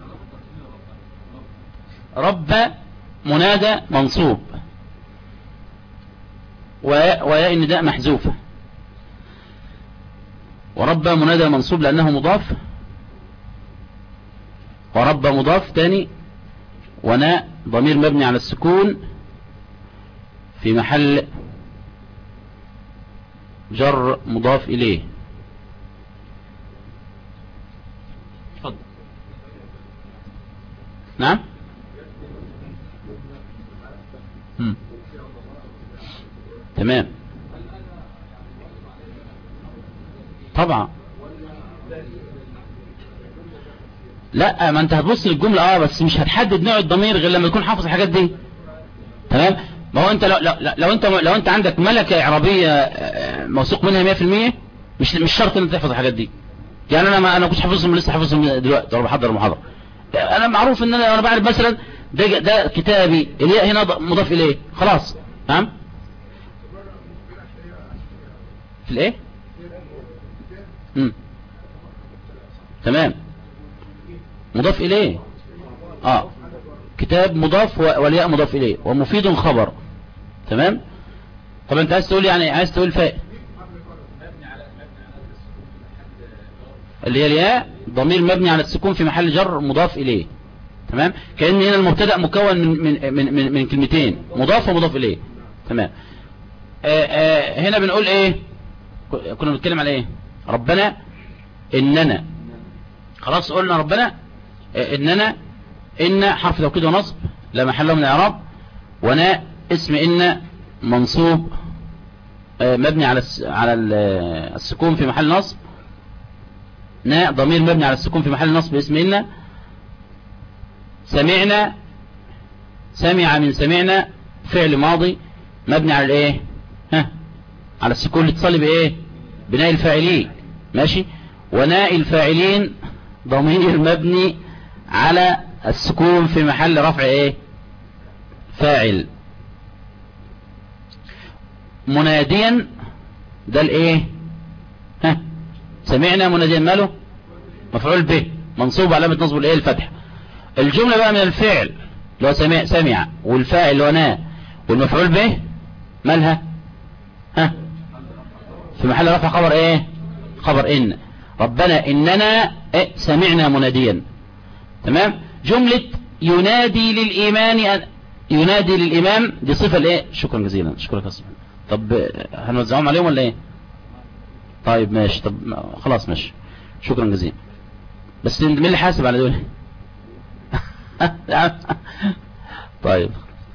رب منادى منصوب، وياء النداء محذوفة. ورب منادى منصوب لأنه مضاف، ورب مضاف تاني، وناء ضمير مبني على السكون في محل جر مضاف إليه. اتفضل. نعم. هم. تمام طبعا. لا ما انت هتبص للجملة اه بس مش هتحدد نوع الضمير غير لما تكون حافظ الحاجات دي. تمام. ما هو انت لو, لو, لو انت لو انت عندك ملكة اعرابية موثوق منها مية في المية مش مش شرط ان انت تحفظ الحاجات دي. يعني انا ما انا كنت حافظهم لسه حافظهم دلوقتي وانا بحضر المحاضرة. انا معروف ان انا انا بعرف مثلا ده ده كتابي، الياء هنا مضاف اليه خلاص. تمام. في الايه امم تمام مضاف اليه. اه كتاب مضاف والياء مضاف اليه، ومفيد خبر. تمام. طب انت عايز تقول يعني عايز تقول فاء اللي هي الياء ضمير مبني على السكون في محل جر مضاف اليه. تمام. كأن هنا المبتدا مكون من من من من, من كلمتين مضاف ومضاف اليه. تمام. آآ آآ هنا بنقول ايه؟ كنا بنتكلم على ايه؟ ربنا اننا. خلاص قلنا ربنا اننا. ان حرف توكيد ونصب لا محل له من الاعراب، ونا اسم ان منصوب مبني على على السكون في محل نصب، نا ضمير مبني على السكون في محل نصب اسم ان. سمعنا، سمع من سمعنا فعل ماضي مبني على الايه ها على السكون اللي اتصل بايه بناء الفاعلين. ماشي. وناء الفاعلين ضمير مبني على السكون في محل رفع ايه فاعل. مناديا ده الايه ها سمعنا مناديا ماله مفعول به منصوب علامة نصب الايه الفتح. الجملة بقى من الفعل اللي هو سمع سمع والفاعل اللي هو نا والمفعول به مالها ها في محل رفع خبر ايه خبر ان. ربنا اننا إيه؟ سمعنا مناديا. تمام. جملة ينادي للإيمان أن ينادي للإمام دي صفة الايه. شكرا جزيلا. شكرا كثيرا. طب هنوزعهم عليهم ولا ايه؟ طيب ماشي. طب خلاص ماشي. شكرا جزيلا. بس مين اللي حاسب على دول؟ طيب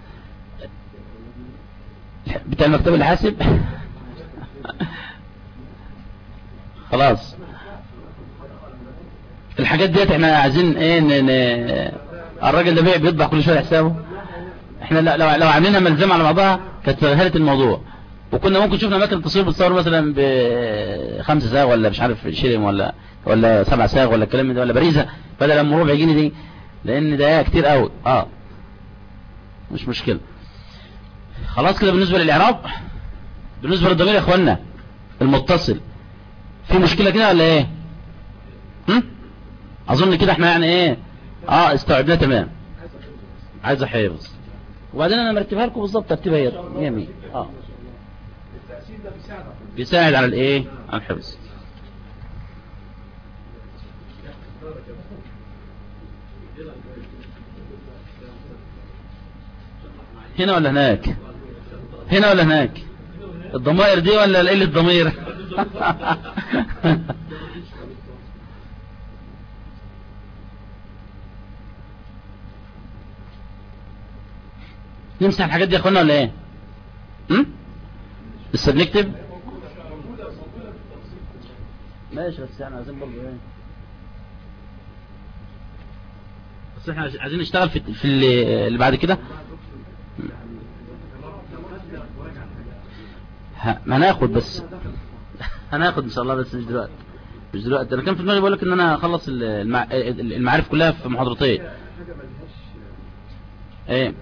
بتاع المكتب اللي حاسب. خلاص الحاجات ديت احنا عايزين ايه ن... ن... الراجل ده بيطبع كل شويه حسابه. احنا لو لو عاملينها ملزمه على بعضها كانت سهلت الموضوع، وكنا ممكن شفنا اماكن تصوير بتصور مثلا بخمسة ساغ ولا مش عارف شيلين ولا ولا سبع ساغ ولا الكلام ده ولا بريزه بدل ما ربع جنيه دي، لان ده كتير قوي. اه مش مشكله. خلاص كده بالنسبه للاعراب. بالنسبه للضمير يا اخوانا المتصل في مشكله كده ولا ايه؟ هم؟ اظن كده احنا يعني ايه اه استوعبناه تمام. عايز حفظ وبعدين انا مرتبها لكم بالظبط ترتيبها هي مية مية. اه بيساعد على الايه على الحفظ. هنا ولا هناك؟ هنا ولا هناك؟ الضمائر دي ولا قلة الضمير؟ نمسح الحاجات دي يا اخوانا ولا ايه؟ امم لسه بنكتب. ماشي بس يعني عايزين برضه ايه، بس احنا عايزين نشتغل في في اللي, اللي بعد كده. ما هناخد بس هناخد ان شاء الله، بس مش دلوقتي مش دلوقتي. انا كان في دماغي بقول لك ان انا اخلص المع... المعارف كلها في محاضرتين. ايه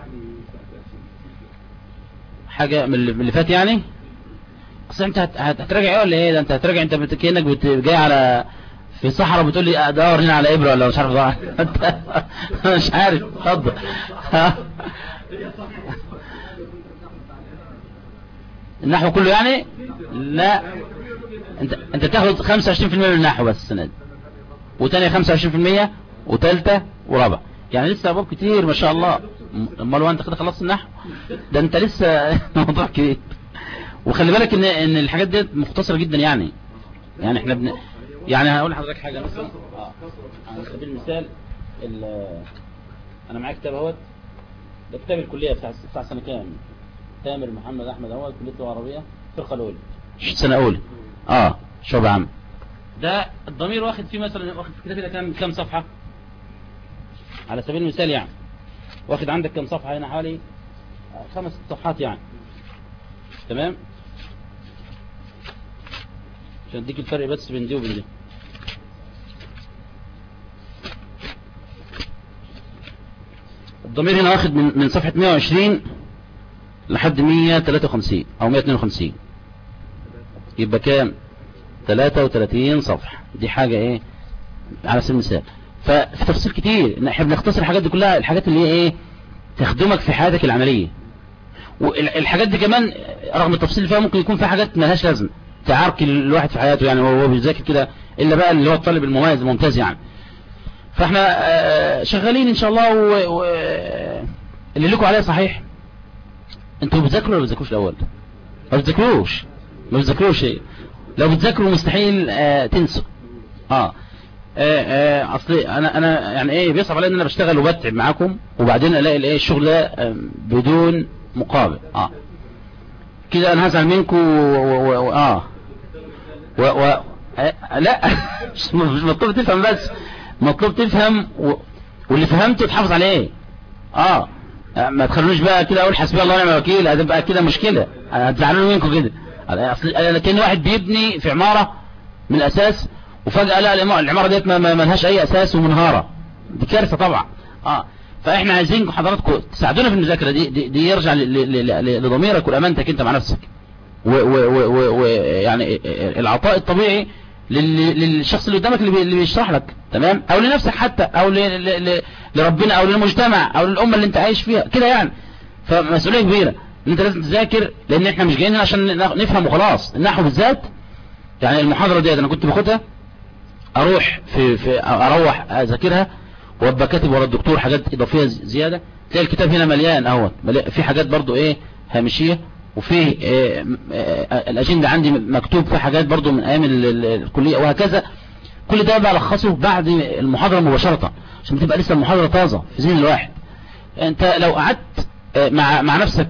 حاجه من اللي فات يعني. اصل انت هتراجع ايه ولا ايه؟ ده انت هتراجع، انت بت... كانك بت... جاي على في صحراء بتقول لي ادور هنا على ابره ولا مش عارف ضاع. مش عارف. اتفضل. النحو كله يعني؟ لا، انت انت تاخد خمسة وعشرين بالمية من النحو بس السنه دي، وثانيه خمسة وعشرين بالمية، وثالثه ورابعه، يعني لسه ابواب كتير ما شاء الله. امال هو انت كده خلصت النحو؟ ده انت لسه موضوع كبير. وخلي بالك ان ان الحاجات دي مختصره جدا يعني. يعني احنا بن... يعني هقول لحضرتك حاجه مثلا اه على سبيل المثال ال... انا معايا كتاب اهوت، ده كتاب الكليه بتاع بتاع سنه كام؟ تامر محمد احمد اهوت، كليه اللغه العربيه، الفرقه الاولى، سنه اولى. اه شعب عام. ده الضمير واخد فيه مثلا، واخد في كتاب كام كام صفحه على سبيل المثال يعني؟ واخد عندك كام صفحه هنا؟ حوالي خمس صفحات يعني. تمام، عشان اديك الفرق بس بين دي وبين دي. الضمير هنا واخد من من صفحه مئة وعشرين لحد مئة وثلاثة وخمسين او مئة واثنين وخمسين، يبقى كام؟ ثلاثة وثلاثين صفحه. دي حاجه ايه على سبيل المثال. ففي تفصيل كتير ان احنا بنختصر الحاجات دي كلها، الحاجات اللي هي ايه تخدمك في حياتك العمليه. والحاجات دي كمان رغم التفصيل اللي فيها ممكن يكون فيها حاجات مالهاش لازمه تعارك الواحد في حياته يعني وهو بيذاكر كده، الا بقى اللي هو الطالب المميز الممتاز يعني. فاحنا شغالين ان شاء الله، و... و... اللي لكم عليه صحيح. انتوا بتذاكروا ولا بتذاكروش الاول؟ ما بتذاكروش ما بتذاكروش ايه؟ لو بتذاكروا مستحيل آه تنسوا. اه, آه, آه اصلي انا انا يعني ايه بيصعب علي ان انا بشتغل وبتعب معاكم، وبعدين الاقي الايه الشغل ده آه بدون مقابل. اه كده انا هزعل منكم. و... و... اه و... و... آه لا مش مطلوب تفهم، بس مطلوب تفهم و... واللي فهمته تحافظ عليه. اه ما تخلونيش بقى كده اقول حسبي الله ونعم الوكيل، هتبقى كده مشكله، هتزعلوا منكم كده. انا كان واحد بيبني في عماره من الاساس، وفجاه لا العماره ديت ما لهاش اي اساس ومنهاره، دي كارثه طبعا. اه فاحنا عايزين حضراتكم تساعدونا في المذاكره دي دي, دي يرجع لضميرك والامانتك انت مع نفسك، ويعني العطاء الطبيعي للشخص اللي قدامك اللي بيشرح لك، تمام، او لنفسك حتى، او لربنا، او للمجتمع، او للامه اللي انت عايش فيها كده يعني. فمسؤوليه كبيره ان انت لازم تذاكر، لان احنا مش جايين عشان نفهم وخلاص. النحو بالذات يعني المحاضره ديت انا كنت باخدها اروح في, في اروح اذاكرها وابقى كاتب ورا الدكتور حاجات اضافيه زياده. تلاقي الكتاب هنا مليان اهوت، في حاجات برضو ايه هامشيه، وفي إيه الاجنده عندي مكتوب في حاجات برضو من ايام الكليه وهكذا. كل ده بلخصه بعد المحاضره مباشره عشان تبقى لسه المحاضره طازه في ذهن الواحد. انت لو قعدت مع مع نفسك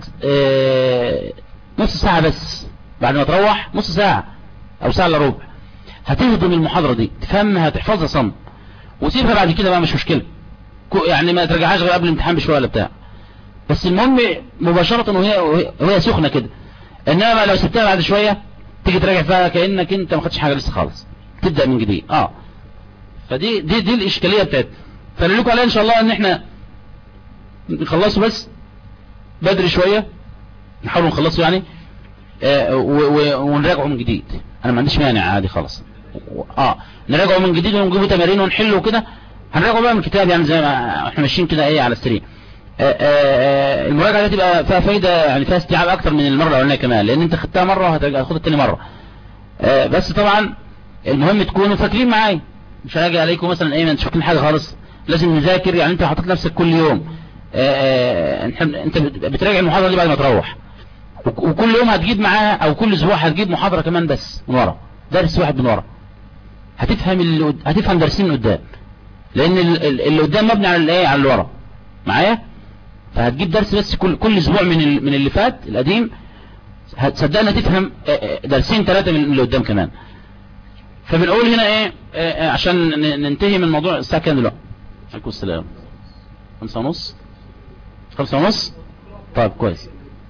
نص ساعه بس بعد ما تروح، نص ساعه او ساعه الا ربع، هتهضم المحاضره دي، تفهمها، تحفظها صم، وسيبها بعد كده بقى مش مشكله يعني، ما ترجعهاش غير قبل الامتحان بشويه ولا بتاع، بس المهم مباشره وهي وهي سخنه كده. انما لو سبتها بعد شويه تيجي تراجع فيها كانك انت ما خدتش حاجه لسه خالص، تبدا من جديد. اه فدي دي دي الاشكاليه بتاعتنا. فاللي لكم علينا ان شاء الله ان احنا نخلصه بس بدري شويه، نحاول نخلصه يعني، آه ونراجعه من جديد. انا ما عنديش مانع عادي خالص. اه نراجعه من جديد ونجيبه تمارين ونحله وكده. هنراجعه بقى من الكتاب يعني زي ما احنا ماشيين كده ايه على السريع. المراجعه دي تبقى فيها فايده يعني، فيها استيعاب اكتر من المره الاولانيه كمان، لان انت خدتها مره وهتاخدها تاني مره. بس طبعا المهم تكونوا فاكرين معايا، مش هاجي عليكم مثلا ايه ما انتوا فاكرين حاجه خالص. لازم نذاكر يعني. انت حاطط نفسك كل يوم انت بتراجع المحاضره دي بعد ما تروح، وكل يوم هتجيب معاها او كل اسبوع هتجيب محاضره كمان بس من ورا، درس واحد من ورا، هتفهم اللي هتفهم درسين من قدام، لان اللي قدام مبني على الايه على اللي ورا معايا. فهتجيب درس بس كل كل اسبوع من من اللي فات القديم، هتصدقنا تفهم درسين ثلاثه من اللي قدام كمان. فبنقول هنا ايه آه عشان ننتهي من موضوع الساعة كام دلوقتي؟ عليكم السلام. خمسة ونص خمسة ونص طيب كويس.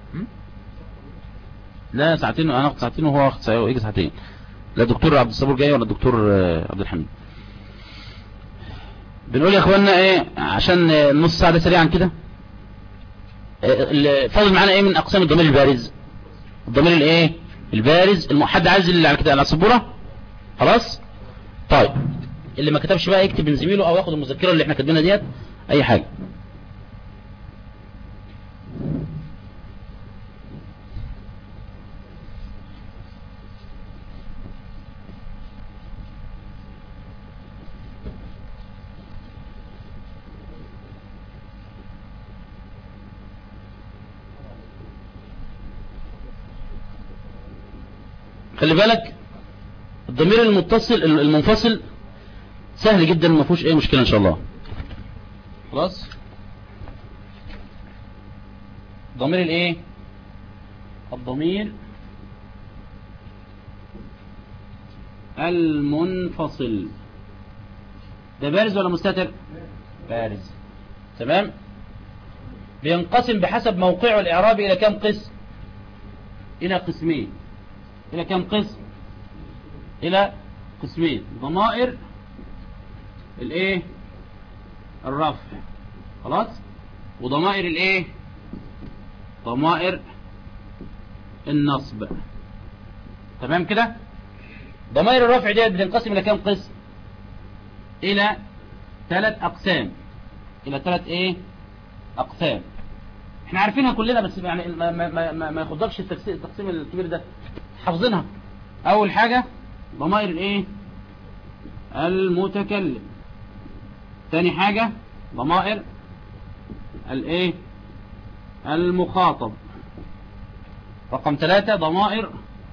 لا ساعتين، انا اخد ساعتين وهو اخد يجي ساعتين. لا الدكتور عبد الصبور جاي ولا الدكتور عبد الحميد. بنقول يا اخوانا ايه عشان النص ساعة ده سريعا كده. فاضل معانا ايه من اقسام الضمير البارز؟ الضمير الايه البارز. حد عايز اللي على كده على السبوره؟ خلاص طيب اللي ما كتبش بقى يكتب من زميله او ياخد المذكره اللي احنا كاتبينها ديت اي حاجه. خلي بالك الضمير المتصل المنفصل سهل جدا ما فيهوش اي مشكله ان شاء الله. خلاص ضمير الايه الضمير المنفصل ده بارز ولا مستتر؟ بارز. تمام. بينقسم بحسب موقعه الاعرابي الى كم قسم؟ الى قسمين. الى كم قسم؟ الى قسمين. ضمائر الايه الرفع خلاص، وضمائر الايه ضمائر النصب. تمام كده. ضمائر الرفع ديت بتنقسم الى كم قسم؟ الى ثلاث اقسام. الى ثلاث ايه اقسام احنا عارفينها كلنا، بس يعني ما ما ما, ما ياخدكش التقسيم الكبير ده، حافظينها. اول حاجة ضمائر الايه المتكلم. ثاني حاجة ضمائر الايه المخاطب. رقم ثلاثة ضمائر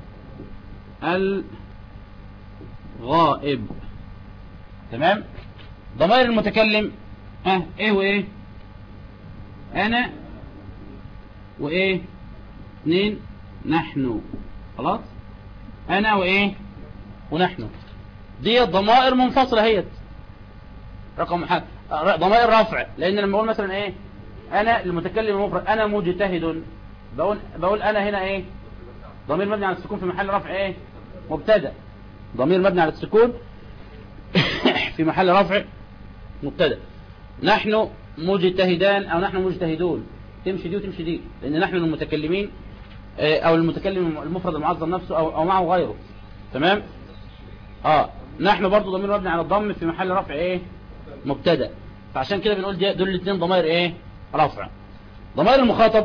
الغائب. تمام. ضمائر المتكلم اه ايه وايه؟ انا وايه؟ اثنين نحن. خلاص انا وايه ونحن. دي ضمائر منفصلة هي. رقم حاجة ضمائر رفع، لان لما اقول مثلا ايه انا المتكلم المفرد انا مجتهد، بقول بقول انا هنا ايه ضمير مبني على السكون في محل رفع ايه مبتدا. ضمير مبني على السكون في محل رفع مبتدا. نحن مجتهدان او نحن مجتهدون، تمشي دي وتمشي دي، لان نحن المتكلمين او المتكلم المفرد المعظم نفسه او او معه غيره. تمام. اه نحن برضو ضمير مبني على الضم في محل رفع ايه مبتدا. فعشان كده بنقول دول الاثنين ضمائر ايه رفع. ضمائر المخاطب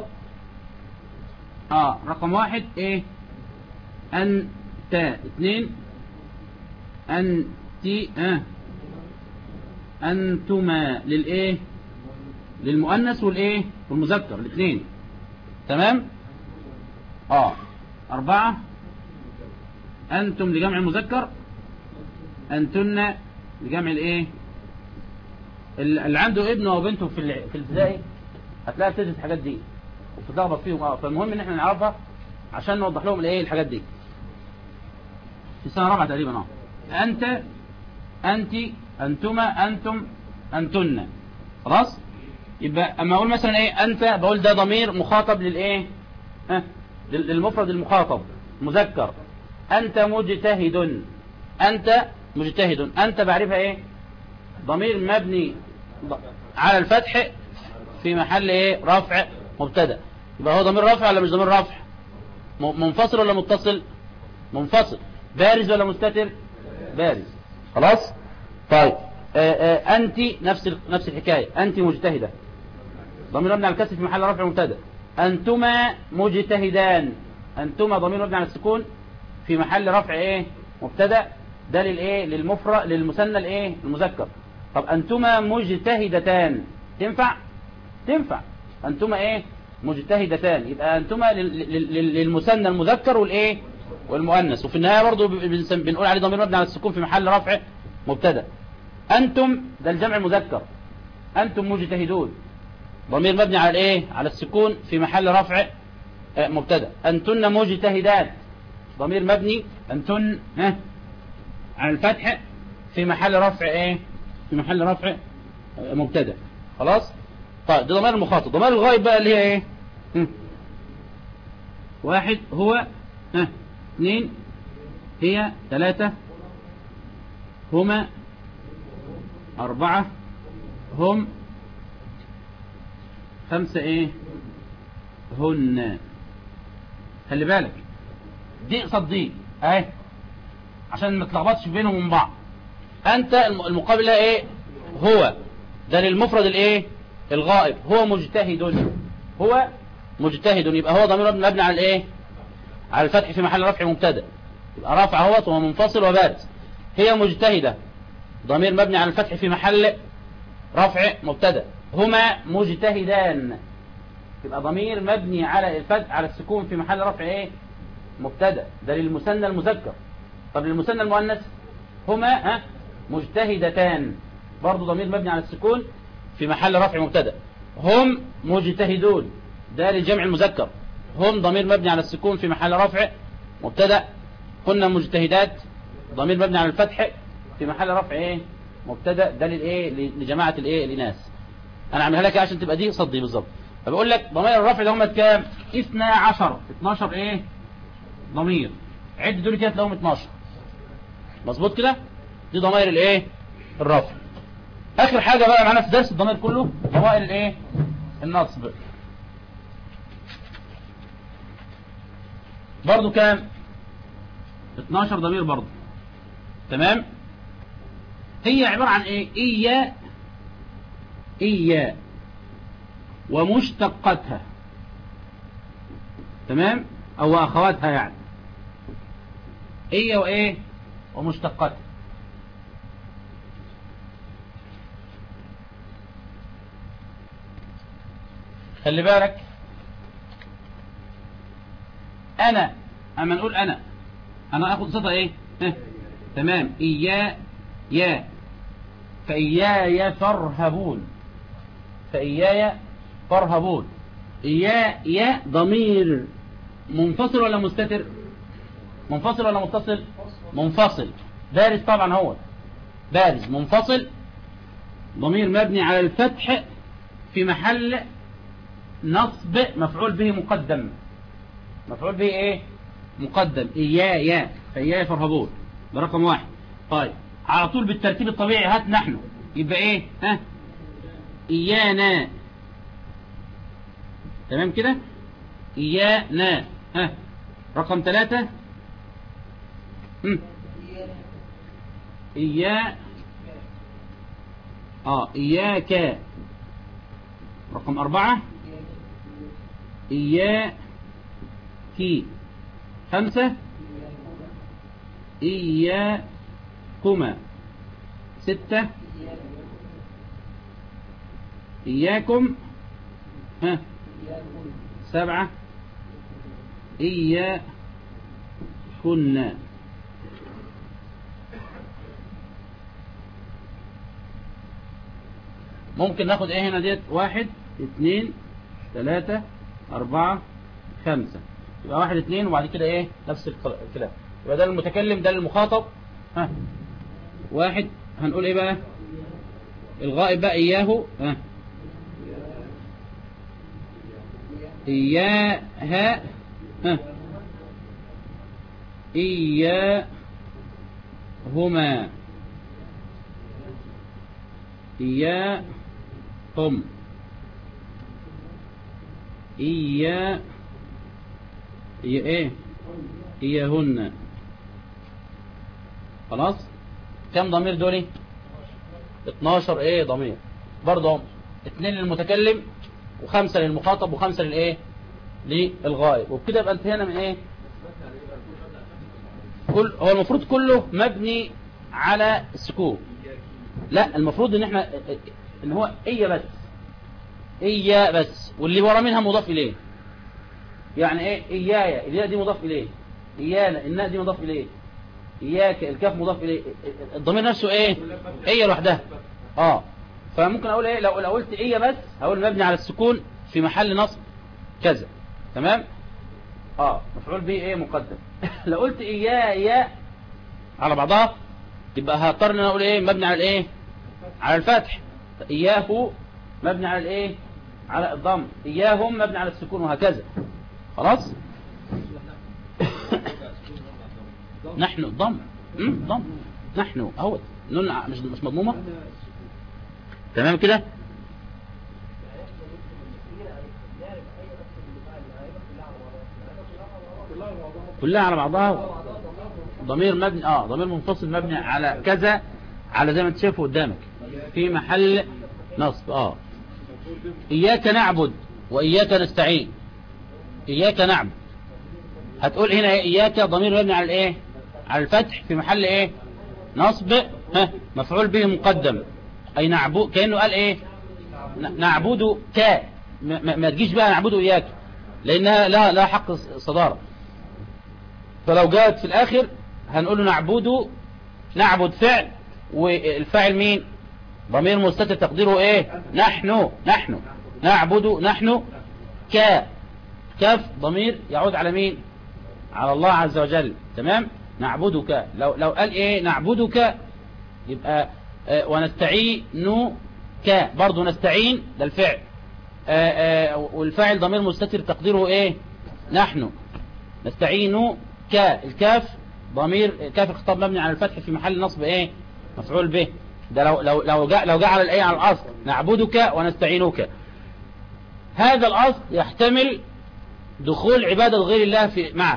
اه رقم واحد ايه انت. اثنين انتي اه انتما للايه للمؤنث والايه والمذكر الاثنين. تمام. اه اربعة انتم لجمع المذكر، انتن لجمع الايه اللي عنده ابنه او بنته في في الابتدائي هتلاقي بتدرس الحاجات دي وبتتلخبط فيهم. اه فالمهم ان احنا نعرفها عشان نوضح لهم الايه الحاجات دي في سنه رابعه تقريبا. اه انت انت انتما انتم انتن. خلاص. يبقى اما اقول مثلا ايه انت بقول ده ضمير مخاطب للايه ها للمفرد المخاطب مذكر. انت مجتهد. انت مجتهد. انت بعرفها ايه ضمير مبني على الفتح في محل ايه رفع مبتدا. يبقى هو ضمير رفع ولا مش ضمير رفع؟ منفصل ولا متصل؟ منفصل. بارز ولا مستتر؟ بارز. خلاص. طيب آآ آآ انت نفس نفس الحكايه. انت مجتهده ضمير مبني على الكسر في محل رفع مبتدا. انتما مجتهدان. انتما ضمير مبني على السكون في محل رفع ايه مبتدا. ده للايه للمفرد للمثنى الايه المذكر. طب انتما مجتهدتان تنفع؟ تنفع. انتما ايه مجتهدتان. يبقى انتما للمثنى المذكر والايه والمؤنث. وفي النهايه برضه بنقول عليه ضمير مبني على السكون في محل رفع مبتدا. انتم ده الجمع المذكر. انتم مجتهدون ضمير مبني على الايه على السكون في محل رفع مبتدا. انتن مجتهدات ضمير مبني انتن ها على الفتح في محل رفع ايه في محل رفع مبتدا. خلاص. طيب ده ضمير المخاطب. ضمير الغائب بقى اللي هي ايه؟ هم. واحد هو، ها اثنين هي، ثلاثة هما، أربعة هم، خمسة ايه هن. خلي بالك دي قصاد دي اهي عشان ما تلخبطش بينهم وبين بعض. انت المقابل ايه؟ هو ده للمفرد الايه الغائب. هو مجتهد. هو مجتهد يبقى هو ضمير مبني على الايه على الفتح في محل رفع مبتدا. يبقى رافع اهوت ومنفصل وبارز. هي مجتهدة ضمير مبني على الفتح في محل رفع مبتدا. هما مجتهدان يبقى ضمير مبني على الفتح على السكون في محل رفع ايه مبتدا. ده للمثنى المذكر. طب للمثنى المؤنث هما ها مجتهدتان برضه ضمير مبني على السكون في محل رفع مبتدا. هم مجتهدون ده للجمع المذكر. هم ضمير مبني على السكون في محل رفع مبتدا. كنا مجتهدات ضمير مبني على الفتح في محل رفع ايه مبتدا. ده للايه لجماعه الايه الاناث. انا عاملها لك عشان تبقى دي صدي بالظبط. فبقول لك ضمير الرفع ده هم كام؟ اثنا عشر. اتناشر ايه ضمير. عد دول كده تلاقيهم اتناشر. مظبوط كده. دي ضمير الايه الرفع. اخر حاجه بقى معانا في درس الضمير كله ضمائر الايه النصب. برضو كام؟ اتناشر ضمير برضو. تمام. هي عباره عن ايه؟ ايا ايا ومشتقاتها. تمام. او اخواتها يعني. ايا وايه ومشتقاتها. خلي بالك انا اما نقول انا انا اخد صفه ايه اه. تمام. ايا يا فاياي فارهبون. فاياي فارهبون. ايا يا ضمير منفصل ولا مستتر؟ منفصل ولا متصل؟ منفصل. بارز طبعا. هو بارز منفصل ضمير مبني على الفتح في محل نصب مفعول به مقدم. مفعول به ايه مقدم. اياي يا فاياي فارهبون ده رقم واحد. طيب على طول بالترتيب الطبيعي هات نحن يبقى ايه ها ايانا. تمام كده. ايانا. ها رقم ثلاثة إيا اه إياك. رقم أربعة إياكي. خمسة إياكما. ستة إياكم. ها سبعة إياكن. ممكن ناخد ايه هنا ديت؟ واحد اثنين ثلاثة أربعة خمسة. يبقى واحد اثنين وبعد كده ايه نفس الكلام. يبقى ده المتكلم ده المخاطب. ها واحد. هنقول ايه بقى الغائب بقى؟ اياه. ها اياها. ها اياهما. إياهم. إيا إيا إيه إياهن. خلاص. كم ضمير دولي؟ اتناشر ايه ضمير برضه. اتنين للمتكلم وخمسة للمخاطب وخمسة للايه للغائب. وبكده يبقى انتهينا من ايه كل. هو المفروض كله مبني على السكون. لا المفروض ان احنا ان هو ايا بس. ايا بس واللي ورا منها مضاف اليه. يعني ايه ايايا الياء دي مضاف اليه. ايانا الناء دي مضاف اليه. اياك الكاف مضاف اليه. الضمير نفسه ايه ايا لوحدها. اه فممكن اقول ايه لو لو قلت ايا بس هقول مبني على السكون في محل نصب كذا. تمام. اه مفعول به ايه مقدم. لو قلت ايايا على بعضها يبقى هضطر ان انا اقول ايه مبني على الايه على الفتح. اياه مبني على الايه على الضم، اياهم مبني على السكون، وهكذا. خلاص. نحن ضم ضم نحن اهوت نون مش مش مضمومه. تمام كده. كلها على بعضها. ضمير مبني اه ضمير منفصل مبني على كذا، على زي ما انت شايفه قدامك في محل نصب. اه اياك نعبد واياك نستعين. اياك نعبد هتقول هنا اياك ضمير مبني على الايه على الفتح في محل ايه نصب. ها مفعول به مقدم، اي نعبد، كأنه قال ايه نعبد ك ما, ما تجيش بقى نعبد اياك لانها لا لا حق صدارة. فلو جاءت في الاخر هنقول له نعبد، نعبد فعل، والفاعل مين ضمير مستتر تقديره ايه نحن نحن نعبد نحن. ك كاف ضمير يعود على مين على الله عز وجل. تمام. نعبدك لو لو قال ايه نعبدك يبقى آه ونستعين ك برضه نستعين ده الفعل آه آه والفاعل ضمير مستتر تقديره ايه نحن. نستعين ك الكاف ضمير كاف الخطاب مبني على الفتح في محل نصب ايه مفعول به. ده لو لو لو جاء لو جاء على الايه على الاصل نعبدك ونستعينك. هذا الاصل يحتمل دخول عبادة غير الله في معه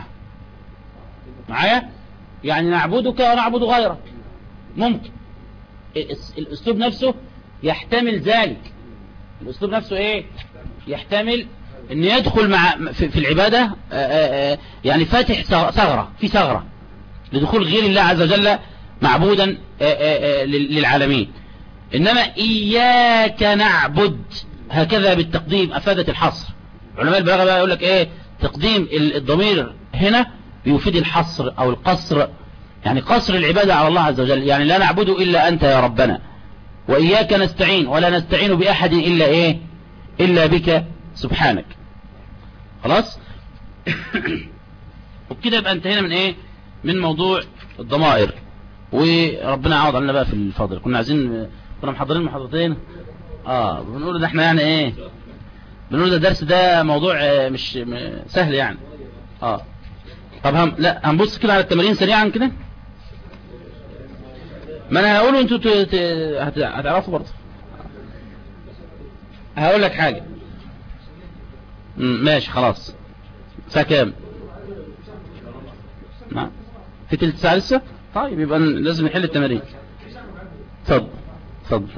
معايا، يعني نعبدك ونعبد غيرك ممكن. الاسلوب نفسه يحتمل ذلك. الاسلوب نفسه ايه يحتمل ان يدخل مع في, في العبادة آآ آآ يعني فاتح ثغرة في ثغرة لدخول غير الله عز وجل معبودا آآ للعالمين. انما اياك نعبد هكذا بالتقديم افادت الحصر. علماء البلاغة بقى يقول لك ايه تقديم الضمير هنا بيفيد الحصر او القصر، يعني قصر العبادة على الله عز وجل. يعني لا نعبد الا انت يا ربنا، واياك نستعين ولا نستعين باحد الا ايه الا بك سبحانك. خلاص. وبكده يبقى انتهينا من ايه من موضوع الضمائر. وربنا يعوض علينا بقى في الفضل. كنا عايزين كنا محضرين محاضرتين اه بنقول ده احنا يعني ايه بنقول ده درس ده موضوع مش سهل يعني. اه طب هم لا هنبص كده على التمارين سريعا كده. ما انا هقوله انتوا هتعرفوا برضه. هقول لك حاجة ماشي خلاص. الساعة كام؟ نعم في تلت ساعة لسه. طيب يبقى لازم نحل التمارين. اتفضل اتفضل.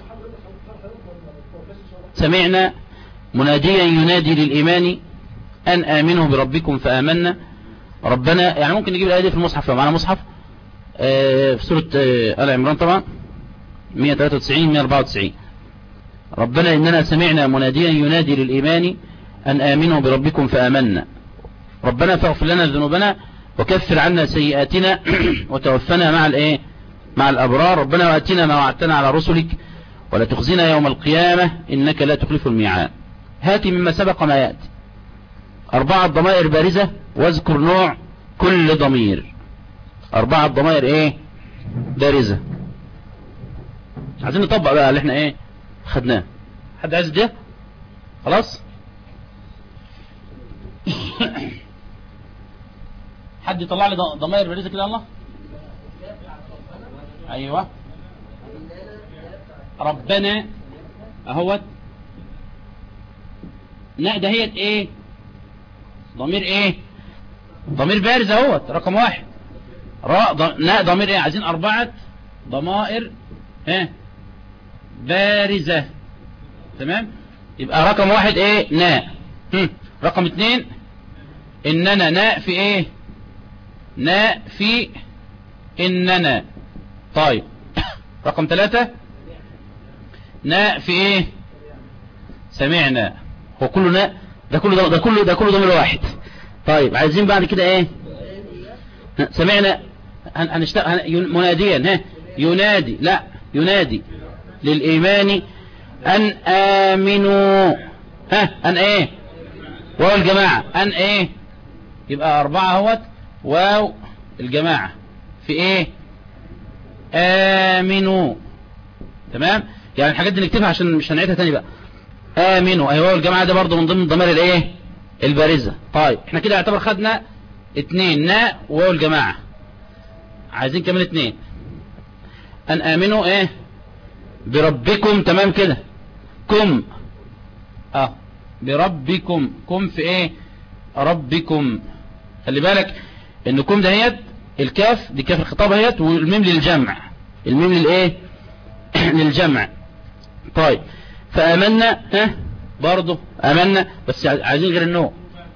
سمعنا مناديا ينادي للإيمان أن آمنوا بربكم فآمنا. ربنا يعني ممكن نجيب الآية دي في المصحف لو معنا مصحف آه في سورة آه آل عمران طبعا مئة وثلاثة وتسعين مئة وأربعة وتسعين. ربنا إننا سمعنا مناديا ينادي للإيمان أن آمنوا بربكم فآمنا. ربنا فاغفر لنا ذنوبنا وكفر عنا سيئاتنا وتوفنا مع الايه مع الأبرار. ربنا وآتنا ما وعدتنا على رسلك ولا تخزنا يوم القيامة إنك لا تخلف الميعاد. هاتي مما سبق ما يأتي. أربعة ضمائر بارزة واذكر نوع كل ضمير. أربعة ضمائر ايه بارزة. عايزين نطبق بقى اللي احنا ايه خدناه. حد عايز ده خلاص. حد يطلع لي ضمائر بارزة كده الله. ايوه ربنا اهوت. لا ده هي ايه ضمير ايه ضمير بارز اهوت رقم واحد. راء ض... لا ضمير ايه عايزين اربعة ضمائر ها بارزة. تمام يبقى رقم واحد ايه ناء. هم. رقم اتنين اننا ناء في ايه ناء في اننا. طيب رقم ثلاثة ناء في ايه سمعنا. هو كله ناء ده كله ده كله ده كله ضمير واحد. طيب عايزين بعد كده ايه سمعنا هنشتغل مناديا ها ينادي لا ينادي للإيمان أن آمنوا ها أن ايه واو الجماعة أن ايه يبقى أربعة اهوت واو الجماعة في ايه آمنوا. تمام، يعني الحاجات دي نكتبها عشان مش هنعيدها تاني بقى. آمنوا أيوة، الجماعة ده برضو من ضمن الضمائر الايه البارزة. طيب احنا كده يعتبر خدنا اتنين، ناء وواو الجماعة. عايزين كمان اتنين. أن آمنوا ايه بربكم. تمام كده، كم اه بربكم، كم في ايه ربكم. خلي بالك ان كم دهيت الكاف دي كاف الخطاب اهيت، والميم للجمع، الميم للايه للجمع. طيب فآمنا، ها برضو آمنا بس عايزين غير النوع.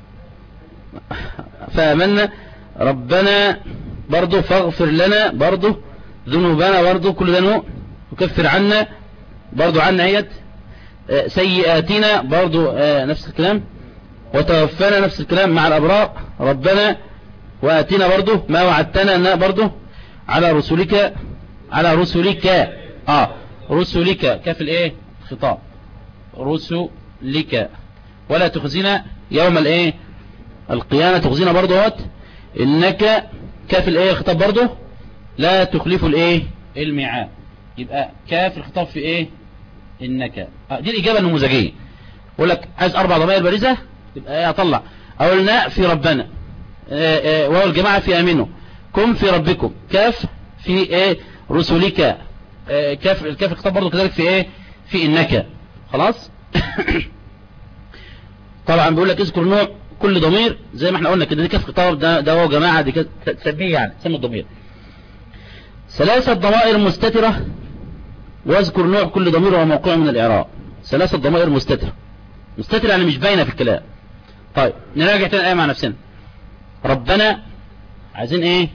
فآمنا ربنا برضو فاغفر لنا برضو ذنوبنا برضو كل ده نوع. وكفر عنا برضو عنا اهيت. سيئاتنا برضو نفس الكلام. وتوفنا نفس الكلام مع الأبرار. ربنا وآتنا برضو ما وعدتنا برضو على رسولك، على رسولك اه رسولك كاف الايه خطاب رسولك. ولا تخزنا يوم الايه القيامة، تخزنا برضو هات انك كاف الايه خطاب برضو لا تخلف الايه الميعاد. يبقى كاف الخطاب في ايه انك. آه دي الاجابة النموذجية. يقول لك عايز اربع ضمائر بارزة، يبقى ايه اطلع اول ناء في ربنا، واو الجماعة في امنوا، كم في ربكم، كاف في ايه رسولك، اه كاف الكاف الخطاب برضو كذلك في ايه في انك. خلاص. طبعا بيقول لك اذكر نوع كل ضمير زي ما احنا قلنا كده، دي كاف خطاب، ده ده واو جماعة، دي كده تسميه يعني تسمي الضمير. ثلاثة ضمائر مستترة، واذكر نوع كل ضمير وموقعه من الاعراب. ثلاثة ضمائر مستترة، مستترة يعني مش باينة في الكلام. طيب نراجع تاني الآية مع نفسنا. ربنا عايزين ايه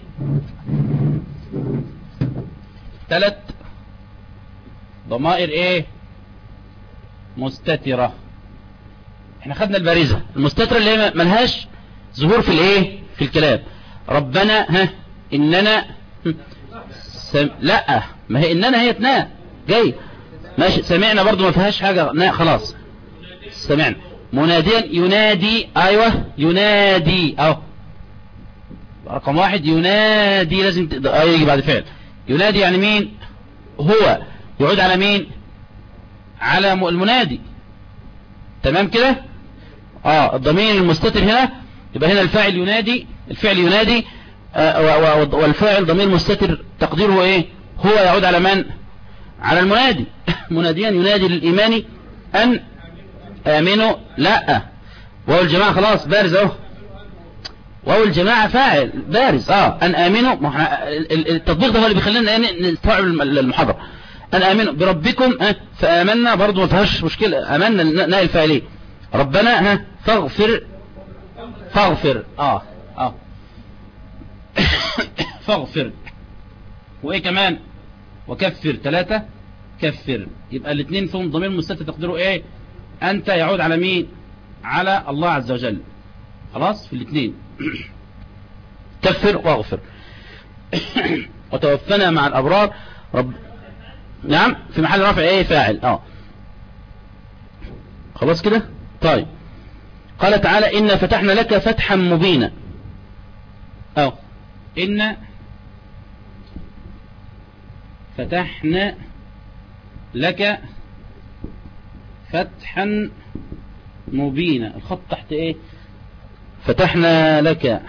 ثلاث ضمائر ايه مستترة. احنا خدنا البارزة المستترة اللي هي ملهاش ظهور في الايه في الكلام. ربنا ها اننا سم... لا ما هي اننا هي اتناء جاي ماشي. سمعنا برضو ما فيهاش حاجة ناء خلاص. سمعنا مناديا ينادي، ايوه ينادي اهو رقم واحد. ينادي لازم ت... يجي بعد فعل. ينادي يعني مين هو، يعود على مين على المنادي. تمام كده اه الضمير المستتر هنا يبقى هنا الفاعل ينادي، الفعل ينادي آه والفاعل ضمير مستتر تقديره ايه هو، يعود على من على المنادي. مناديا ينادي للإيمان أن آمنوا. لا واو الجماعة خلاص بارز اهو، واو الجماعة فاعل بارز اه أن آمنوا. ما احنا التطبيق ده هو اللي بيخلينا نستوعب المحاضرة. أن آمنوا بربكم اه فآمنا برضو ما فيهاش مشكلة. آمنا نائل فاعلين. ربنا ها فاغفر، فاغفر اه اه فاغفر. وايه كمان وكفر ثلاثة كفر. يبقى الاثنين فيهم ضمير مستتر تقدروا ايه انت، يعود على مين على الله عز وجل. خلاص في الاثنين. كفر واغفر. وتوفنا مع الابرار. رب نعم في محل رفع ايه فاعل اه خلاص كده. طيب قال تعالى إن فتحنا لك فتحا مبينا. أو إن فتحنا لك فتحا مبينا. الخط تحت إيه فتحنا لك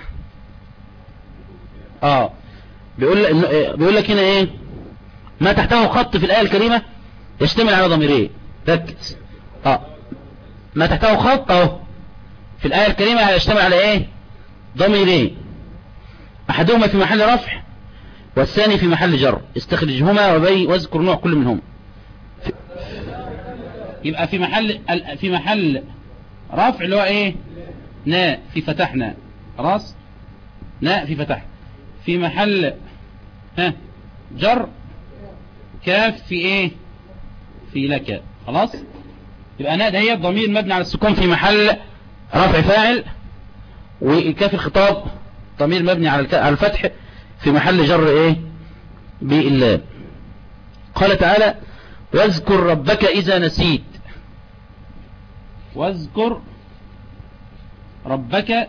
آه بيقول بيقول لك هنا إيه ما تحته خط في الآية الكريمة يشتمل على ضميرين. ركز آه ما تحته خط أهو في الآية الكريمة يشتمل على ايه ضميرين، احدهما في محل رفع والثاني في محل جر. استخرجهما وبي واذكر نوع كل منهم. في يبقى في محل في محل رفع اللي هو ايه ناء في فتحنا. خلاص ناء في فتح. في محل ها جر كاف في ايه في لك. خلاص يبقى ناء ده هي الضمير مبني على السكون في محل رفع فاعل، وكاف الخطاب ضمير مبني على الفتح في محل جر ايه بالله. قال تعالى واذكر ربك اذا نسيت. واذكر ربك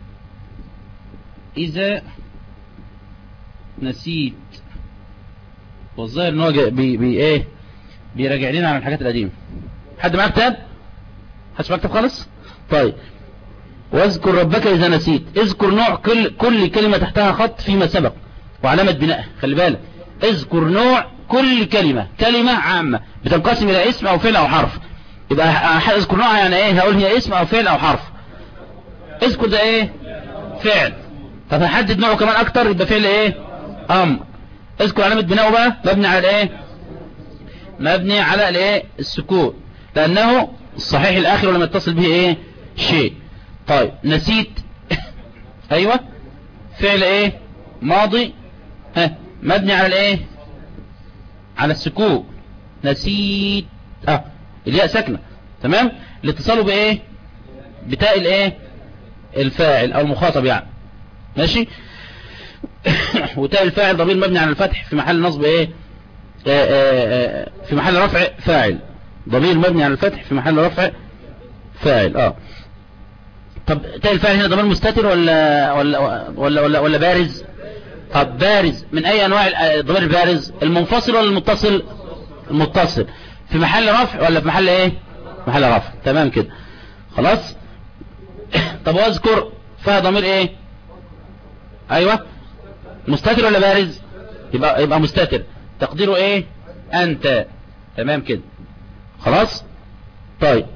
اذا نسيت. والظاهر ان هو بي, بي ايه بيراجع لنا على الحاجات القديمه. حد معاه كتاب؟ حدش معاه كتاب خالص؟ طيب. واذكر ربك اذا نسيت. اذكر نوع كل كل كلمه تحتها خط فيما سبق وعلامه بنائه. خلي بالك، اذكر نوع كل كلمه. كلمه عامه بتنقسم الى اسم او فعل او حرف. يبقى اذكر نوعها يعني ايه؟ هقول هي اسم او فعل او حرف. اذكر ده ايه؟ فعل. طب هحدد نوعه كمان اكتر، يبقى فعل ايه؟ امر. اذكر علامه بنائه بقى مبني على الايه؟ مبني على الايه؟ السكون، لانه الصحيح الاخر ولم يتصل به ايه؟ شيء. طيب نسيت. ايوه، فعل ايه؟ ماضي، ها مبني على الايه؟ على السكون. نسيت، اه الياء ساكنه، تمام. الاتصال بايه؟ بتاء الايه؟ الفاعل او المخاطب يعني، ماشي. وتاء الفاعل ضمير مبني على الفتح في محل نصب ايه؟ آآ آآ في محل رفع فاعل. ضمير مبني على الفتح في محل رفع فاعل. اه طب تاء الفاعل هنا ضمير مستتر ولا ولا ولا ولا, ولا بارز؟ طب بارز. من اي انواع الضمير البارز؟ المنفصل ولا المتصل؟ المتصل. في محل رفع ولا في محل ايه؟ محل رفع، تمام كده خلاص. طب واذكر فيها ضمير ايه؟ ايوه، مستتر ولا بارز؟ يبقى يبقى مستتر، تقديره ايه؟ انت، تمام كده خلاص. طيب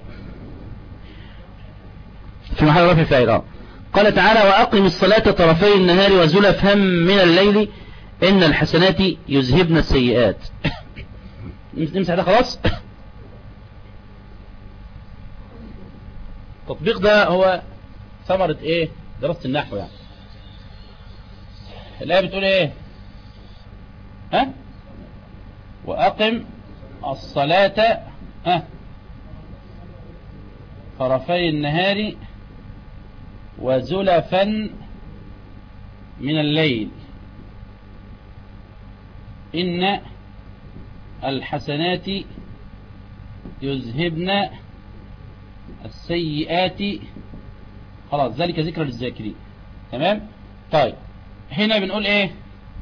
في محل رفع فاعل. اه قال تعالى واقم الصلاة طرفي النهار وزلفا من الليل ان الحسنات يذهبن السيئات. نمسح ده خلاص. التطبيق ده هو ثمرة ايه؟ دراسة النحو يعني. الآية بتقول ايه؟ ها؟ وأقم الصلاة ها طرفي النهار وزلفا من الليل إن الحسنات يذهبن السيئات. خلاص، ذلك ذكرى للذاكرين، تمام. طيب هنا بنقول ايه؟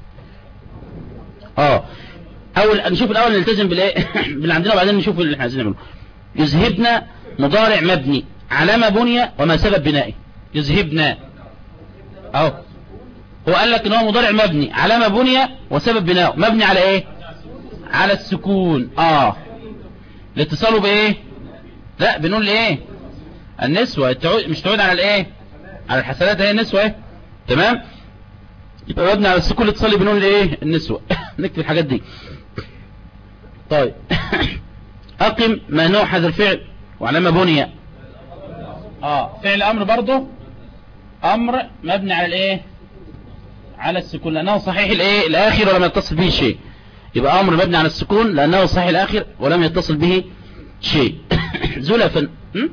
اه اول نشوف الاول نلتزم بالايه باللي عندنا وبعدين نشوف اللي احنا عايزين نعمله. يذهبنا مضارع مبني علامه بنيه وما سبب بنائه. يذهبنا اهو، هو قال لك ان هو مضارع مبني علامه بنيه وسبب بنائه. مبني على ايه؟ على السكون. اه الاتصال بايه؟ لا بنقول ايه؟ النسوه. مش تعود على الايه؟ على الحسنات، هي النسوه ايه، تمام. يبقى مبني على السكون الاتصالي بنقول ايه؟ النسوة. نكتب الحاجات دي. طيب اقم ما نوع هذا الفعل وعلامة بنية. اه فعل امر برضه، امر مبني على الايه؟ على السكون لانه صحيح الايه؟ الاخر ولم يتصل به شيء. يبقى امر مبني على السكون لانه صحيح الاخر ولم يتصل به شيء. زلفا.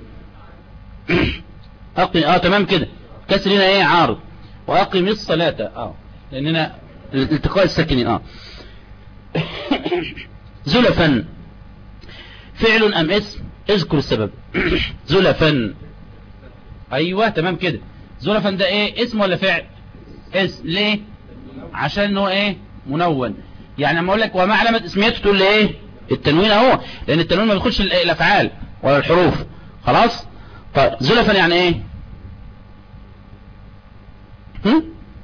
اقم، اه تمام كده. كسر هنا ايه؟ عارض. واقم الصلاة، اه لاننا التقاء الساكنين. اه زلفا فعل ام اسم؟ اذكر السبب. زلفا، ايوه تمام كده. زلفا ده ايه؟ اسم ولا فعل؟ اسم. ليه؟ عشان هو ايه؟ منون. يعني لما اقول لك وما علامة اسميته تقول لي ايه؟ التنوين اهو، لان التنوين ما بيدخلش الافعال ولا الحروف. خلاص. طيب زلفا يعني ايه؟ هم؟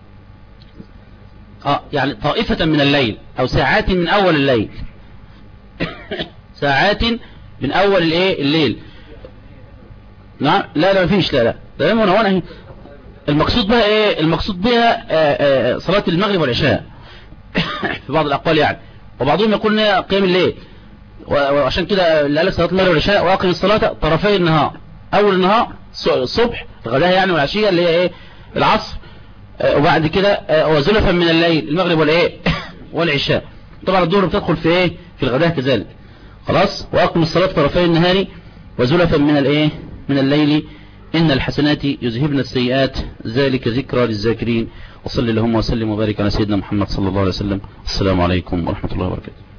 اه يعني طائفة من الليل او ساعات من اول الليل. ساعات من اول الايه؟ الليل. نعم. لا لا مفيش. لا لا تمام. هنا هنا المقصود بها ايه؟ المقصود بها آآ آآ صلاة المغرب والعشاء. في بعض الاقوال يعني، وبعضهم يقول انها قيام الليل. وعشان كده اللي قال صلاة المغرب والعشاء واقم الصلاة طرفي النهار. اول النهار الصبح الغداء يعني، والعشية اللي هي ايه؟ العصر. وبعد كده وزلفا من الليل المغرب والايه؟ والعشاء. طبعا الظهر بتدخل في ايه؟ في الغداء كذلك. خلاص. واقم الصلاة طرفي النهار وزلفا من الايه؟ من الليل ان الحسنات يذهبن السيئات ذلك ذكرى للذاكرين. وصلى اللهم وسلم وبارك على سيدنا محمد صلى الله عليه وسلم. السلام عليكم ورحمة الله وبركاته.